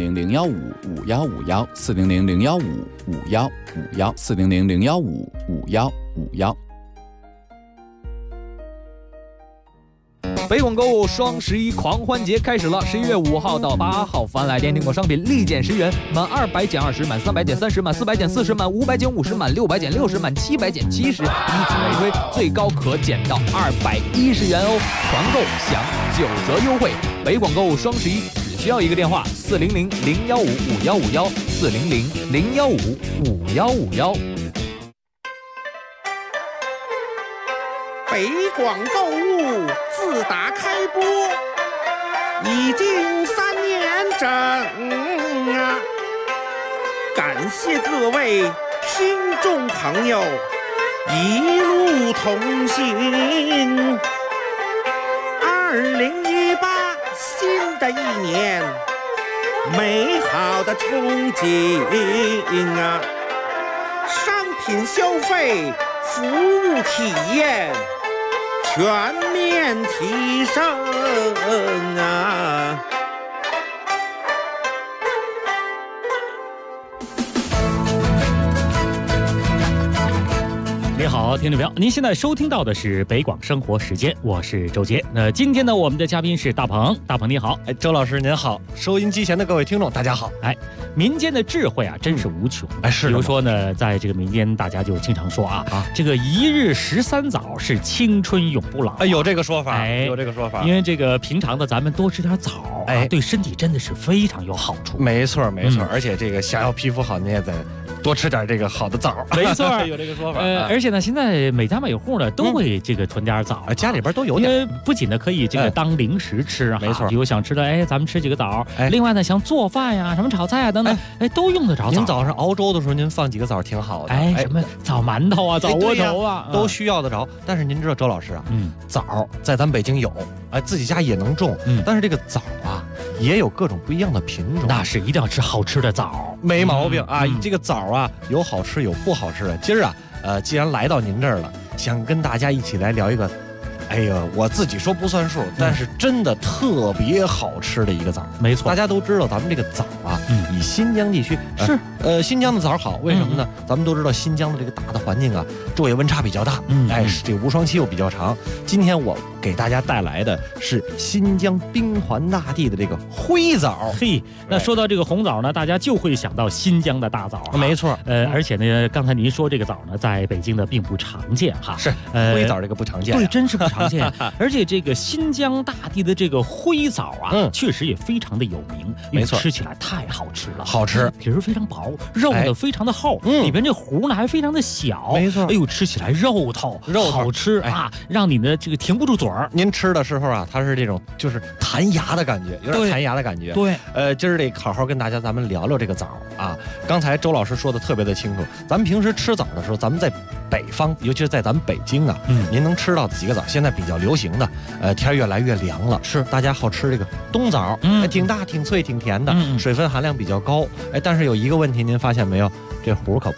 400-015-5151，400-015-5151，400-015-5151。 北广购物双11狂欢节开始了，11月5号到8号，凡来电订购商品立减10元，满200减20，满300减30，满400减40，满500减50，满600减60，满700减70，以此类推，最高可减到210元哦！团购享9折优惠。北广购物双11只需要一个电话：400-015-5151，400-015-5151。 北广购物自打开播已经3年整啊！感谢各位听众朋友一路同行。2018新的一年，美好的憧憬啊！商品消费，服务体验全面提升啊！ 你好，听众朋友，您现在收听到的是北广生活时间，我是周杰。那今天呢，我们的嘉宾是大鹏，大鹏你好。 周老师您好，收音机前的各位听众大家好。 民间的智慧啊，真是无穷。 是。 比如说呢，在这个民间，大家就经常说这个一日13枣是青春永不老。 有这个说法，有这个说法。 因为这个平常的咱们多吃点枣，对身体真的是非常有好处。 没错，没错。而且这个想要皮肤好，你也得多吃点这个好的枣。 没错， 有这个说法。 而且呢，现在每家每户呢都会这个囤点枣， 家里边都有点。 因为不仅呢可以这个当零食吃， 没错。 比如想吃的，咱们吃几个枣。另外呢，像做饭呀、什么炒菜啊等等，都用得着枣。 您早上熬粥的时候，您放几个枣挺好的。 什么枣馒头啊、枣窝头啊， 都需要得着。但是您知道，周老师啊，枣在咱北京有，自己家也能种。但是这个枣啊，也有各种不一样的品种。 那是一定要吃好吃的枣， 没毛病啊。这个枣啊，有好吃有不好吃的。今儿啊，既然来到您这儿了，想跟大家一起来聊一个，我自己说不算数，但是真的特别好吃的一个枣。 没错， 大家都知道咱们这个枣啊，以新疆地区是新疆的枣好，为什么呢？咱们都知道新疆的这个大的环境啊，昼夜温差比较大，这个无霜期又比较长。今天我给大家带来的是新疆宾环大地的这个灰枣。 那说到这个红枣呢，大家就会想到新疆的大枣。 没错， 而且呢，刚才您说这个枣呢，在北京的并不常见哈。 是，灰枣这个不常见。 对，真是不常见。而且这个新疆大地的这个灰枣啊，确实也非常的有名。 没错， 吃起来太好吃了， 好吃， 皮儿非常薄，肉呢非常的厚，里边这核呢还非常的小。 没错， 吃起来肉透好吃啊，让你的这个停不住嘴儿。 您吃的时候啊，它是这种就是弹牙的感觉，有点弹牙的感觉。 对， 今儿得好好跟咱们聊聊这个枣啊。刚才周老师说的特别的清楚，咱们平时吃枣的时候，咱们在北方，尤其是在咱们北京啊，您能吃到几个枣？现在比较流行的，天越来越凉了， 是大家好吃这个冬枣，挺大、挺脆、挺甜的，水分含量比较高。但是有一个问题，您发现没有？这核可不小。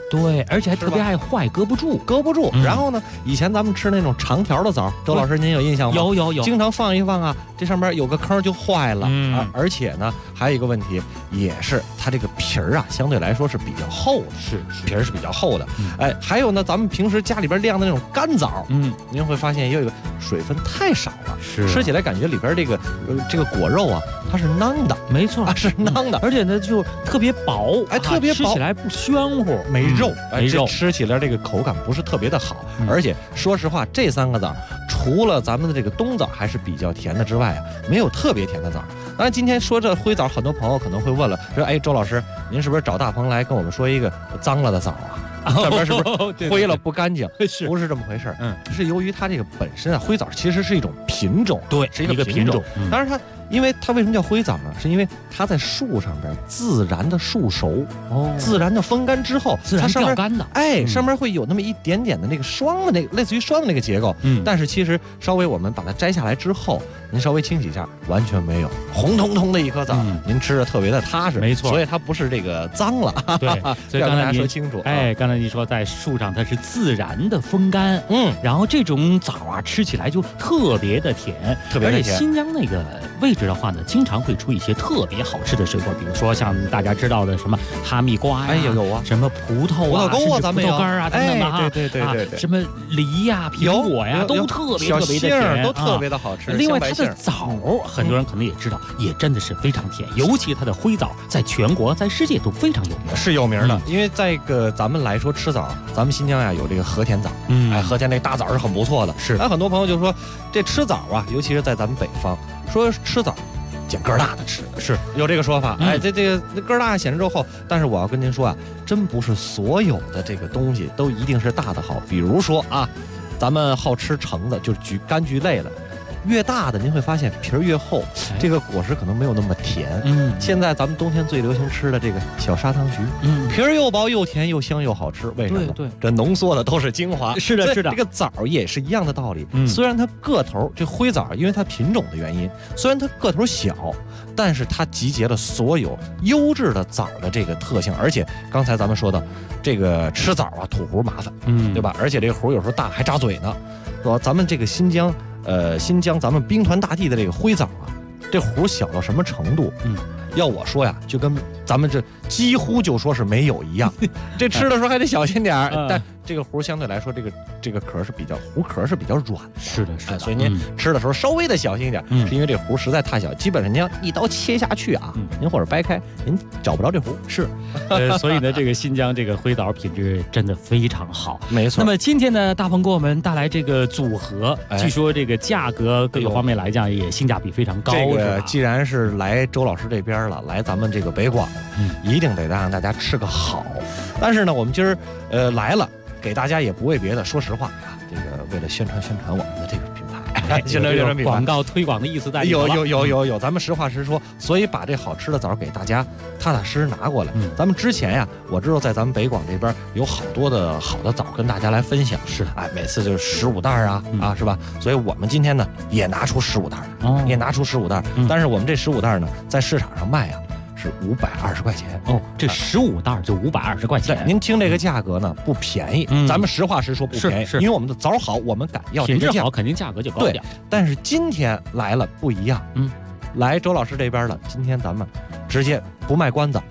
对，而且还特别爱坏，搁不住。 然后呢，以前咱们吃那种长条的枣，周老师您有印象吗？ 有， 经常放一放啊，这上面有个坑就坏了。而且呢，还有一个问题，也是它这个皮儿啊，相对来说是比较厚的， 是皮儿是比较厚的。还有呢，咱们平时家里边晾的那种干枣，您会发现也有一个水分太少了，吃起来感觉里边这个果肉啊，它是囊的， 没错， 是囊的， 而且呢就特别薄， 特别薄， 吃起来不暄乎， 没肉， 这吃起来这个口感不是特别的好。而且说实话，这3个枣除了咱们的这个冬枣还是比较甜的之外啊，没有特别甜的枣。当然，今天说这灰枣，很多朋友可能会问了，说周老师，您是不是找大鹏来跟我们说一个脏了的枣啊？上边是不是灰了不干净？不是这么回事？是由于它这个本身啊，灰枣其实是一种品种， 对， 是一个品种。当然因为它为什么叫灰枣呢？是因为它在树上边自然的树熟，自然的风干之后， 它上面干的， 上面会有那么一点点的那个霜的类似于霜的那个结构。但是其实稍微我们把它摘下来之后，您稍微清洗一下，完全没有，红彤彤的一颗枣，您吃着特别的踏实， 没错。 所以它不是这个脏了。 对，所以刚才您说清楚。 刚才您说在树上它是自然的风干，然后这种枣啊吃起来就特别的甜， 特别的甜。 而且新疆那个位置的话呢，经常会出一些特别好吃的水果，比如说像大家知道的什么哈密瓜呀， 有啊， 什么葡萄啊、 沟啊，咱们葡萄干啊等等的哈， 对， 什么梨呀、苹果呀，都特别的甜， 都特别的好吃。 另外，它的枣，很多人可能也知道，也真的是非常甜，尤其它的灰枣，在全国、在世界都非常有名， 是有名的。因为在咱们来说吃枣，咱们新疆呀有这个和田枣，和田那大枣是很不错的。 是， 很多朋友就说这吃枣啊，尤其是在咱们北方，说吃枣捡个大的吃， 是有这个说法。这个个大显示肉厚，但是我要跟您说啊，真不是所有的这个东西都一定是大的好。比如说啊，咱们好吃橙子，就是柑橘类的。越大的您会发现皮儿越厚，这个果实可能没有那么甜。现在咱们冬天最流行吃的这个小砂糖橘，皮儿又薄又甜又香又好吃。为什么？ 对， 这浓缩的都是精华。 是的。 这个枣也是一样的道理。虽然它个头，这灰枣因为它品种的原因，虽然它个头小，但是它集结了所有优质的枣的这个特性。而且刚才咱们说到，这个吃枣啊吐核麻烦，对吧？而且这个核有时候大还扎嘴呢。说咱们这个新疆咱们兵团大地的这个灰枣啊，这核小到什么程度？要我说呀，就跟咱们这几乎就说是没有一样。这吃的时候还得小心点儿，但这个核相对来说，这个壳是比较核壳是比较软的。 是的， 所以您吃的时候稍微的小心一点，是因为这核实在太小，基本上您要一刀切下去啊，您或者掰开，您找不着这核。 是，所以呢，这个新疆这个灰枣品质真的非常好。 没错。 那么今天呢，大鹏给我们带来这个组合，据说这个价格各个方面来讲也性价比非常高。 这个既然是来周老师这边了，来咱们这个北广，一定得让大家吃个好。但是呢，我们今儿来了，给大家也不为别的，说实话啊，这个为了宣传我们的这个品牌，宣传品牌， 广告推广的意思在里头。 有，咱们实话实说，所以把这好吃的枣给大家踏踏实实拿过来。咱们之前呀，我知道在咱们北广这边有好多的好的枣跟大家来分享， 是每次就是15袋啊，是吧？所以我们今天呢也拿出15袋，但是我们这15袋呢，在市场上卖啊。是520块钱这15袋就520块钱。 对，您听这个价格呢不便宜，咱们实话实说不便宜，因为我们的枣好，我们敢要这个价， 品质好肯定价格就高点。 但是今天来了不一样，来周老师这边了，今天咱们直接不卖关子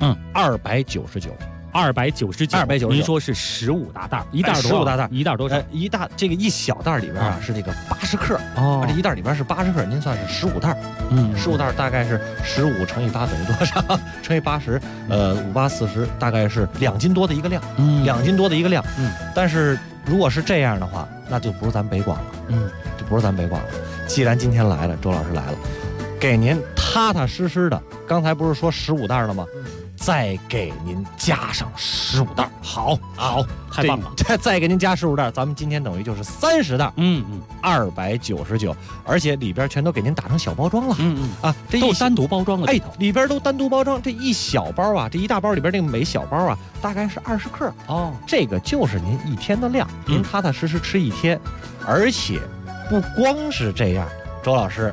，299。 299，您说是15大袋，一袋多少？一袋多少？ 这个一小袋里边啊是这个80克这一袋里边是80克，您算是15袋，15袋大概是15乘以8等于多少？乘以80，5、8、40，大概是2斤多的一个量，2斤多的一个量。但是如果是这样的话，那就不是咱北广了，就不是咱北广了。既然今天来了，周老师来了，给您踏踏实实的，刚才不是说15袋了吗？再给您加上15袋，好， 太棒了！ 再给您加15袋，咱们今天等于就是30袋，299，而且里边全都给您打成小包装了，这都单独包装了， 里边都单独包装。这一小包啊，这一大包里边这个每小包啊，大概是20克这个就是您一天的量，您踏踏实实吃一天，而且不光是这样，周老师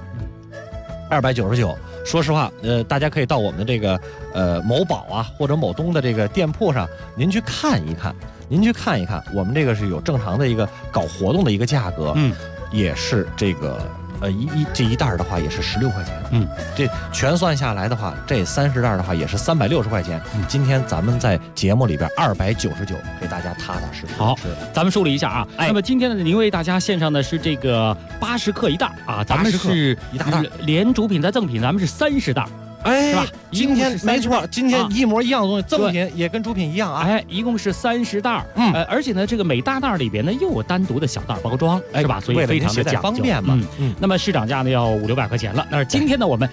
，299。说实话，大家可以到我们的这个某宝啊或者某东的这个店铺上，您去看一看。 您去看一看，我们这个是有正常的一个搞活动的一个价格，也是这个这一袋的话也是16块钱，这全算下来的话，这30袋的话也是360块钱。今天咱们在节目里边299给大家踏踏实实。 好，咱们梳理一下啊。那么今天呢，您为大家献上的是这个80克一袋啊，咱们是一大袋， 连主品带赠品，咱们是30袋。是吧？ 今天没错，今天一模一样的东西，赠品也跟主品一样啊。 一共是30袋。而且呢，这个每大袋里边呢又有单独的小袋包装，是吧？所以非常的讲究， 方便嘛。 那么市场价呢要500-600块钱了，但是今天呢我们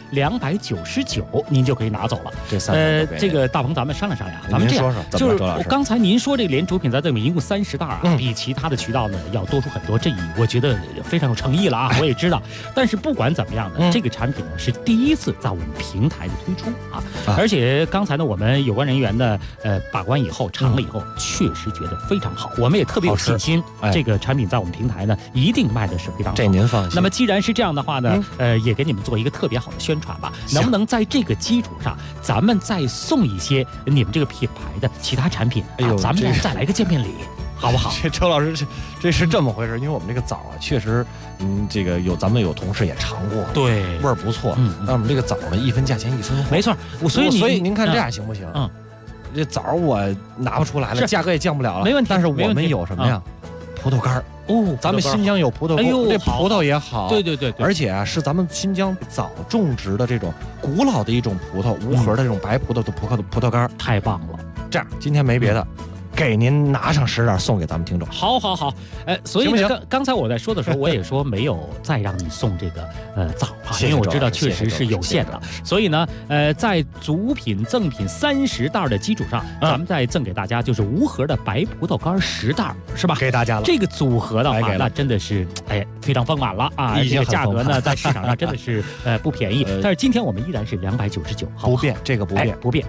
299，您就可以拿走了。这个大鹏，咱们商量商量，咱们这样，就是刚才您说这个连主品带赠品一共30袋啊，比其他的渠道呢要多出很多，这我觉得非常有诚意了啊。我也知道，但是不管怎么样呢，这个产品呢是第一次在我们平台的推出啊，而且刚才呢，我们有关人员呢，把关以后尝了以后，确实觉得非常好，我们也特别有信心，这个产品在我们平台呢一定卖的是非常好。 这您放心。 那么既然是这样的话呢，也给你们做一个特别好的宣传吧，能不能在这个基础上，咱们再送一些你们这个品牌的其他产品？咱们再来个见面礼。好不好？ 这周老师，这是这么回事，因为我们这个枣啊，确实，这个咱们有同事也尝过， 对， 味儿不错。那我们这个枣呢，一分价钱一分货， 没错。所以您看这样行不行？这枣我拿不出来了，价格也降不了了， 没问题。 但是我们有什么呀？葡萄干咱们新疆有葡萄干，这葡萄也好， 对， 而且啊，是咱们新疆早种植的这种古老的一种葡萄，无核的这种白葡萄的葡萄干， 太棒了。 这样，今天没别的。给您拿上10袋送给咱们听众。 好，所以刚才我在说的时候，我也说没有再让你送这个枣啊，因为我知道确实是有限的。所以呢，在主品赠品30袋的基础上，咱们再赠给大家就是无核的白葡萄干10袋，是吧？ 给大家了。 这个组合的话，那真的是非常丰满了啊！这个价格呢，在市场上真的是不便宜。但是今天我们依然是299， 不变，这个不变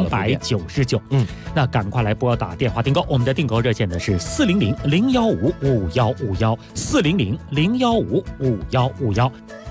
299。那赶快来拨打电话订购，我们的订购热线呢是400-015-5151，400-015-5151。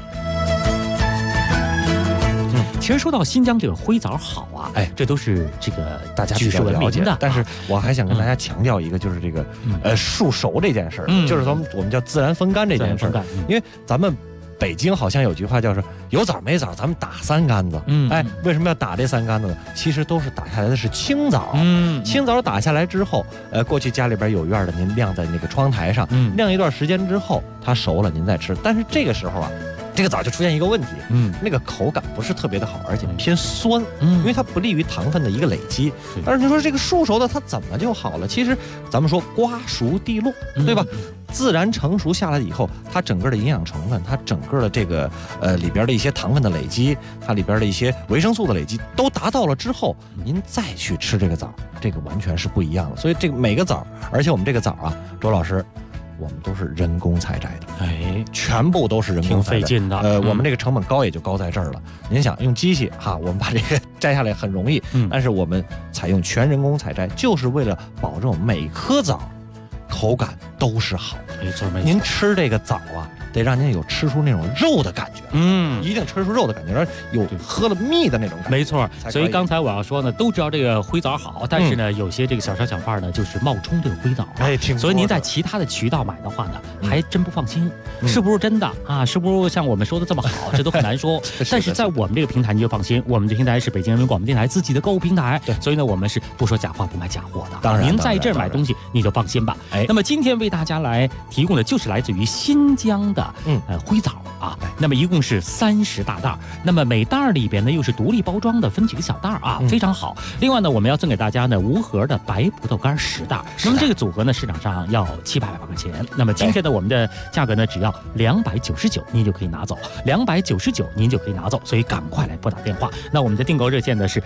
其实说到新疆这个灰枣好啊，这都是这个大家举世闻名的。但是我还想跟大家强调一个，就是这个树熟这件事儿，就是我们叫自然风干这件事儿。因为咱们北京好像有句话叫是有枣没枣，咱们打3竿子。为什么要打这3竿子呢？其实都是打下来的是青枣。青枣打下来之后，过去家里边有院的，您晾在那个窗台上，晾一段时间之后，它熟了，您再吃。但是这个时候啊，这个枣就出现一个问题，那个口感不是特别的好，而且偏酸，因为它不利于糖分的一个累积。但是你说这个熟熟的它怎么就好了？其实咱们说瓜熟蒂落，对吧？自然成熟下来以后，它整个的营养成分，它整个的这个里边的一些糖分的累积，它里边的一些维生素的累积都达到了之后，您再去吃这个枣，这个完全是不一样的。所以这个每个枣，而且我们这个枣啊，周老师，我们都是人工采摘的，全部都是人工采摘， 挺费劲的。 我们这个成本高也就高在这儿了。您想用机器哈，我们把这个摘下来很容易，但是我们采用全人工采摘，就是为了保证每颗枣口感都是好的。 没错。 您吃这个枣啊，得让您有吃出那种肉的感觉，一定吃出肉的感觉，然后有喝了蜜的那种感觉。 没错。所以刚才我要说呢，都知道这个灰枣好，但是呢，有些这个小商小贩呢，就是冒充这个灰枣。所以您在其他的渠道买的话呢，还真不放心，是不是真的啊？是不是像我们说的这么好？这都很难说。但是在我们这个平台，你就放心，我们这平台是北京人民广播电台自己的购物平台，所以呢，我们是不说假话，不卖假货的。 当然， 您在这儿买东西，你就放心吧。那么今天为大家来提供的就是来自于新疆的灰枣啊，那么一共是30大袋，那么每袋里边呢又是独立包装的，分几个小袋啊，非常好。另外呢，我们要赠给大家呢无核的白葡萄干10袋，那么这个组合呢市场上要700块钱，那么今天呢我们的价格呢只要299，您就可以拿走，299您就可以拿走，所以赶快来拨打电话。那我们的订购热线呢是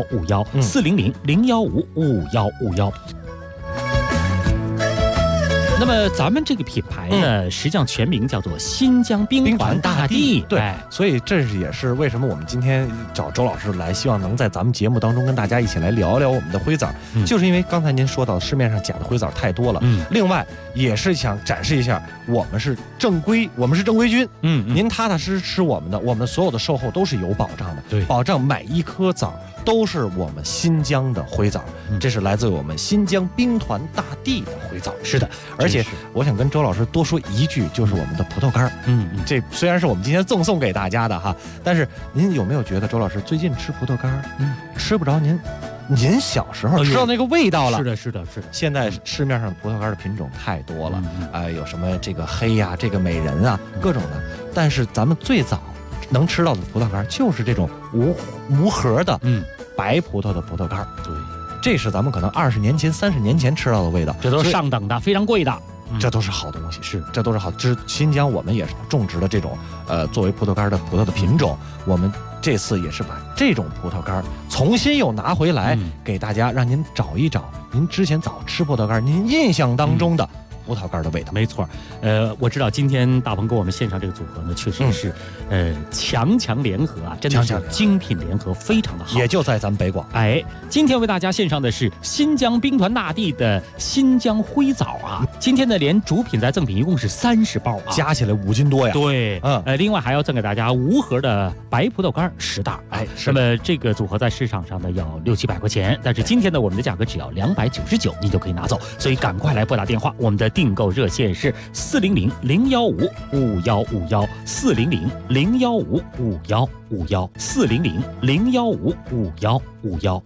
400-015-5151，400-015-5151。 那么咱们这个品牌呢，实际上全名叫做新疆兵团大地。 对，所以这也是为什么我们今天找周老师来，希望能在咱们节目当中跟大家一起来聊聊我们的灰枣，就是因为刚才您说到市面上假的灰枣太多了，另外也是想展示一下我们是正规军，您踏踏实实吃我们的，我们所有的售后都是有保障的， 对， 保障每一颗枣都是我们新疆的灰枣，这是来自我们新疆兵团大地的灰枣。是的，而且我想跟周老师多说一句，就是我们的葡萄干，这虽然是我们今天赠送给大家的哈，但是您有没有觉得周老师最近吃葡萄干，吃不着您小时候吃到那个味道了？ 是的。 现在市面上葡萄干的品种太多了，有什么这个黑呀，这个美人啊，各种的。但是咱们最早能吃到的葡萄干就是这种无核的，白葡萄的葡萄干。 对， 这是咱们可能20年前、30年前吃到的味道， 这都是上等的，非常贵的。 这都是好东西，这都是好。这新疆我们也是种植的这种作为葡萄干的葡萄的品种，我们这次也是把这种葡萄干重新又拿回来给大家，让您找一找您之前早吃葡萄干您印象当中的葡萄干的味道。 没错，我知道今天大鹏给我们献上这个组合呢，确实是强联合啊，真的是精品联合，非常的好。 也就在咱们北广。 今天为大家献上的是新疆兵团大地的新疆灰枣啊。今天呢，连主品再赠品一共是30包啊， 加起来5斤多呀。 对，另外还要赠给大家无核的白葡萄干10袋。那么这个组合在市场上呢要600-700块钱，但是今天呢我们的价格只要299，你就可以拿走。所以赶快来拨打电话，我们的订购热线是400-015-5151，400-015-5151，400-015-5151。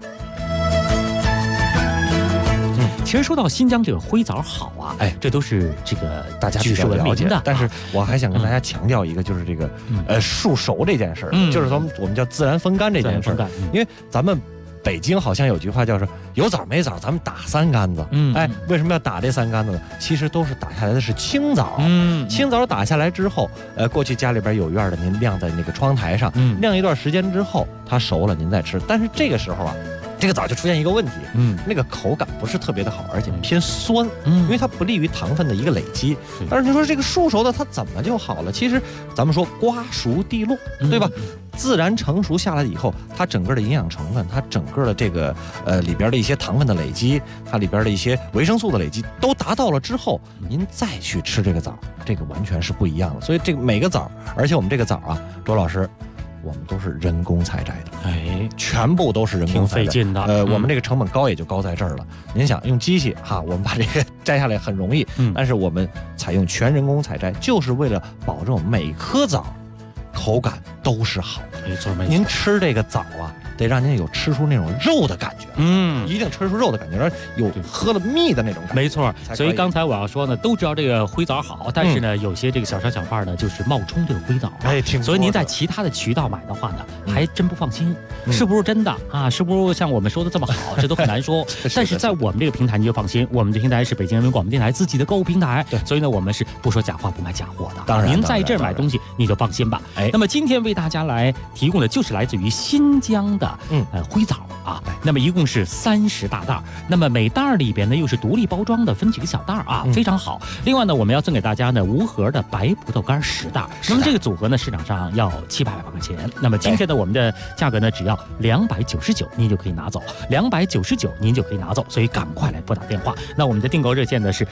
其实说到新疆这个灰枣好啊，这都是这个大家比较了解的。 但是我还想跟大家强调一个，就是这个束熟这件事儿，就是我们叫自然风干这件事儿。因为咱们北京好像有句话叫是有枣没枣，咱们打3竿子。为什么要打这3竿子呢？其实都是打下来的是青枣。青枣打下来之后，过去家里边有院的，您晾在那个窗台上，晾一段时间之后，它熟了您再吃。但是这个时候啊，这个枣就出现一个问题，那个口感不是特别的好，而且偏酸，因为它不利于糖分的一个累积。但是你说这个熟熟的它怎么就好了？其实咱们说瓜熟蒂落，对吧？自然成熟下来以后，它整个的营养成分，它整个的这个里边的一些糖分的累积，它里边的一些维生素的累积都达到了之后，您再去吃这个枣，这个完全是不一样的。所以这个每个枣，而且我们这个枣啊，周老师，我们都是人工采摘的，全部都是人工采摘， 挺费劲的。 我们这个成本高也就高在这儿了。您想用机器哈，我们把这个摘下来很容易，但是我们采用全人工采摘，就是为了保证每颗枣口感都是好的。 没错。 您吃这个枣啊，得让您有吃出那种肉的感觉，一定吃出肉的感觉，有喝了蜜的那种感觉。 没错。所以刚才我要说呢，都知道这个灰枣好，但是呢，有些这个小商小贩呢，就是冒充这个灰枣。所以您在其他的渠道买的话呢，还真不放心，是不是真的啊？是不是像我们说的这么好？这都很难说。但是在我们这个平台你就放心，我们的平台是北京人民广播电台自己的购物平台，所以呢，我们是不说假话不卖假货的。 当然， 您在这儿买东西你就放心吧。那么今天为大家来提供的就是来自于新疆的灰枣啊，那么一共是30大袋，那么每袋里边呢又是独立包装的，分几个小袋啊，非常好。另外呢，我们要赠给大家呢无核的白葡萄干10袋，那么这个组合呢市场上要700块钱，那么今天呢我们的价格呢只要299，您就可以拿走，299您就可以拿走，所以赶快来拨打电话。那我们的订购热线呢是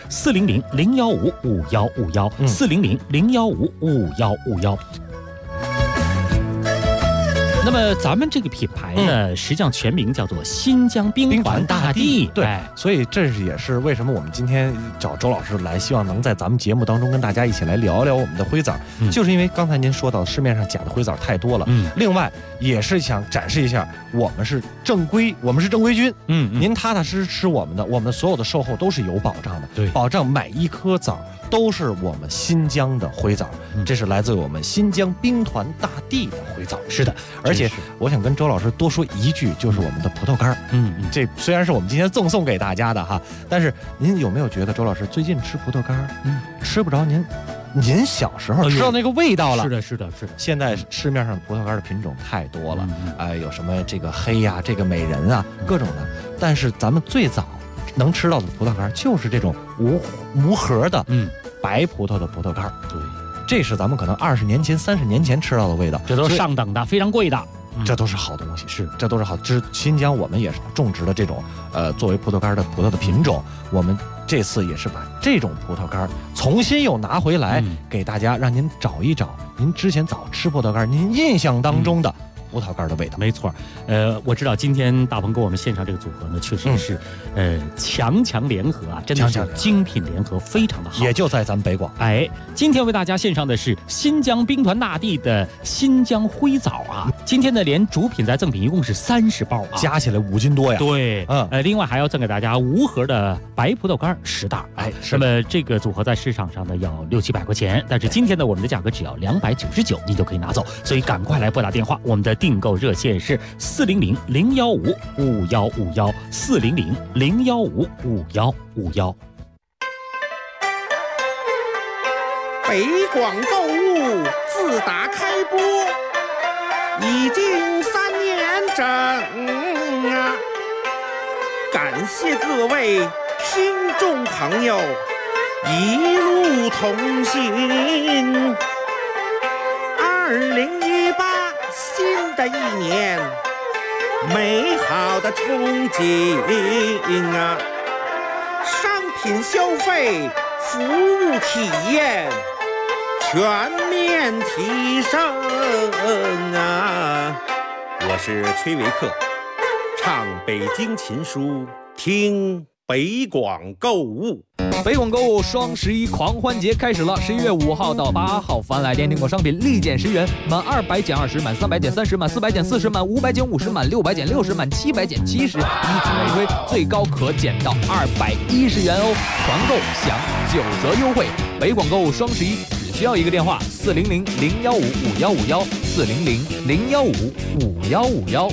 400-015-5151，400-015-5151。那么咱们这个品牌呢，实际上全名叫做新疆兵团大地。 对，所以这也是为什么我们今天找周老师来，希望能在咱们节目当中跟大家一起来聊聊我们的灰枣，就是因为刚才您说到市面上假的灰枣太多了，另外也是想展示一下我们是正规军，您踏踏实实吃我们的，我们的所有的售后都是有保障的， 对， 保障每一颗枣都是我们新疆的灰枣，这是来自我们新疆兵团大地的灰枣。 是的， 而且我想跟周老师多说一句，就是我们的葡萄干，这虽然是我们今天赠送给大家的哈，但是您有没有觉得周老师最近吃葡萄干，吃不着您小时候吃到那个味道了？ 是的。 现在市面上葡萄干的品种太多了，有什么这个黑呀，这个美人啊，各种的。但是咱们最早能吃到的葡萄干就是这种无核的白葡萄的葡萄干。 对， 这是咱们可能20年前、30年前吃到的味道， 这都是上等的，非常贵的。 这都是好东西，这都是好。新疆我们也是种植的这种作为葡萄干的葡萄的品种，我们这次也是把这种葡萄干重新又拿回来，给大家让您找一找您之前早吃葡萄干您印象当中的葡萄干的味道。 没错，我知道今天大鹏给我们献上这个组合呢，确实是强联合啊，真的是精品联合，非常的好。 也就在咱们北广。 今天为大家献上的是新疆兵团大地的新疆灰枣啊。今天的连主品再赠品一共是30包啊， 加起来5斤多呀。 对，另外还要赠给大家无核的白葡萄干10袋。那么这个组合在市场上呢要600-700块钱，但是今天呢我们的价格只要299，你就可以拿走。所以赶快来拨打电话，我们的订购热线是400-015-5151，400-015-5151。 北广购物自打开播已经3年整啊！感谢各位听众朋友一路同行。2018新的一年，美好的憧憬啊！商品消费、服务体验全面提升啊！我是崔维克，唱北京琴书，听北广购物。 北广购物双11狂欢节开始了，11月5号到8号，凡来电订购商品立减10元，满200减20，满300减30，满400减40，满500减50，满600减60，满700减70，以此类推，最高可减到210元哦！团购享9折优惠。北广购物双11只需要一个电话：400-015-5151，400-015-5151。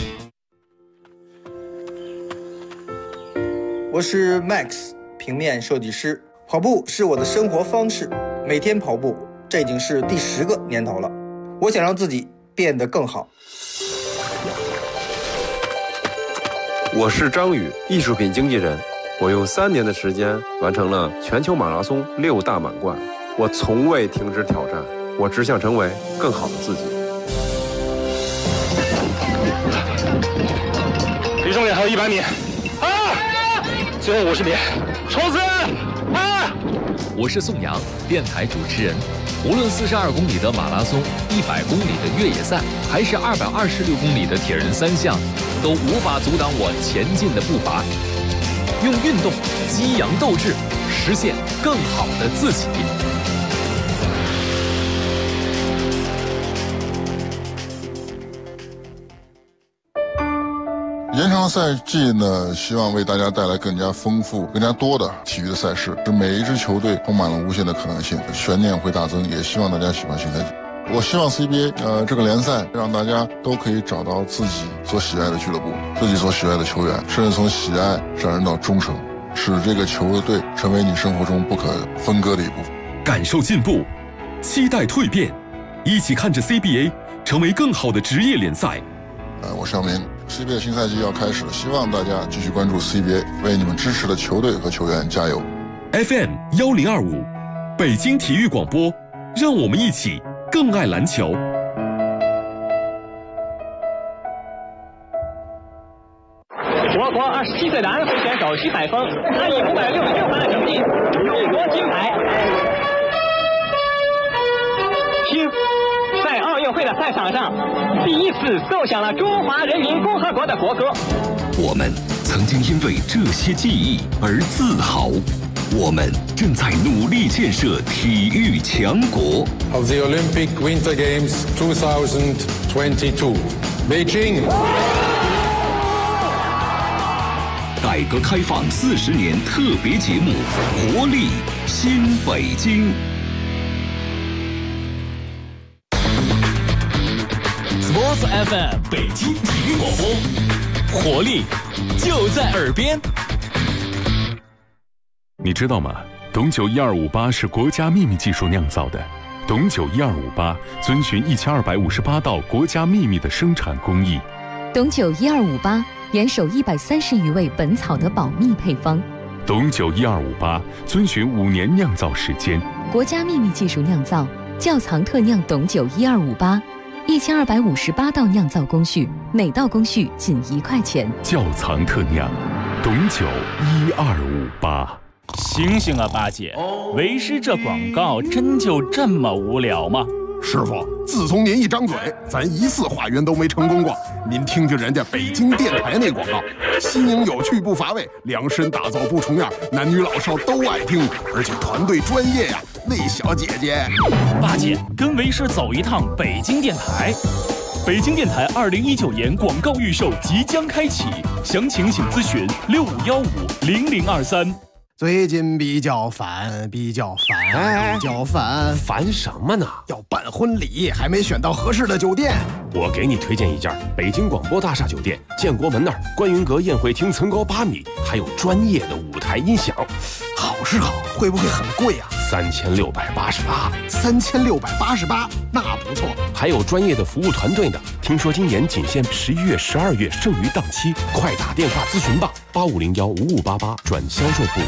我是 Max， 平面设计师。跑步是我的生活方式，每天跑步，这已经是第10个年头了。我想让自己变得更好。 我是张宇，艺术品经纪人。我用3年的时间完成了全球马拉松6大满贯。我从未停止挑战，我只想成为更好的自己。 离终点还有100米。最后50米，冲刺！ 我是宋阳，电台主持人。无论42公里的马拉松、100公里的越野赛，还是226公里的铁人3项，都无法阻挡我前进的步伐。用运动激扬斗志，实现更好的自己。 延长赛季呢，希望为大家带来更加丰富、更加多的体育的赛事，使每一支球队充满了无限的可能性，悬念会大增。也希望大家喜欢新赛季。我希望 CBA 这个联赛让大家都可以找到自己所喜爱的俱乐部，自己所喜爱的球员，甚至从喜爱上升到忠诚，使这个球队成为你生活中不可分割的一部分。 感受进步，期待蜕变，一起看着 CBA 成为更好的职业联赛。 我是姚明。CBA 新赛季要开始了，希望大家继续关注 CBA， 为你们支持的球队和球员加油。 FM 1025，北京体育广播，让我们一起更爱篮球。 我国27岁的安徽选手徐海峰，他以566分的成绩勇夺金牌。在奥运会的赛场上，第一次奏响了中华人民共和国的国歌。 我们曾经因为这些记忆而自豪，我们正在努力建设体育强国。 Of the Olympic Winter Games 2022, Beijing。 改革开放40年特别节目《活力新北京》。 Sports FM 北京体育广播，活力就在耳边。 你知道吗？董酒1258是国家秘密技术酿造的。董酒1258遵循1258道国家秘密的生产工艺。 董酒1258 严守130余味本草的保密配方。 董酒1258遵循5年酿造时间， 国家秘密技术酿造，窖藏特酿董酒1258，1258道酿造工序，每道工序仅1块钱。 窖藏特酿，董酒1258。 醒醒啊，八姐，为师这广告真就这么无聊吗？ 师傅，自从您一张嘴，咱1次化缘都没成功过。您听听人家北京电台那广告，新颖有趣不乏味，量身打造不重样，男女老少都爱听，而且团队专业呀。那小姐姐， 八姐跟为师走一趟北京电台。北京电台2019年广告预售即将开启，详情请咨询65150023。 最近比较烦， 烦什么呢？ 要办婚礼，还没选到合适的酒店。 我给你推荐一家北京广播大厦酒店，建国门那儿观云阁宴会厅层高8米，还有专业的舞台音响。 好是好，会不会很贵啊 ？3688。 3688，那不错。 还有专业的服务团队呢。听说今年仅限11月、12月剩余档期，快打电话咨询吧，85015588转销售部。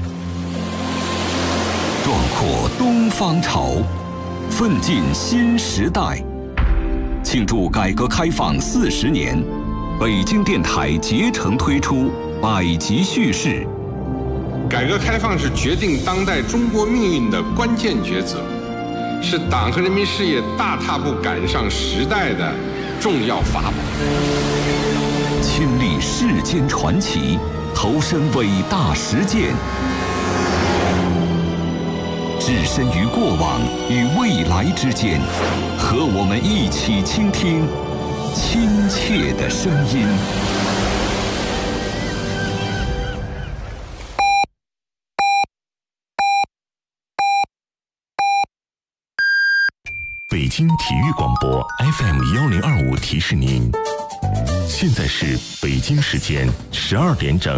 壮阔东方潮，奋进新时代。庆祝改革开放40年，北京电台竭诚推出百集叙事。 改革开放是决定当代中国命运的关键抉择，是党和人民事业大踏步赶上时代的重要法宝。 亲历世间传奇，投身伟大实践，置身于过往与未来之间，和我们一起倾听亲切的声音。 北京体育广播 FM1025提示您，现在是北京时间12点整。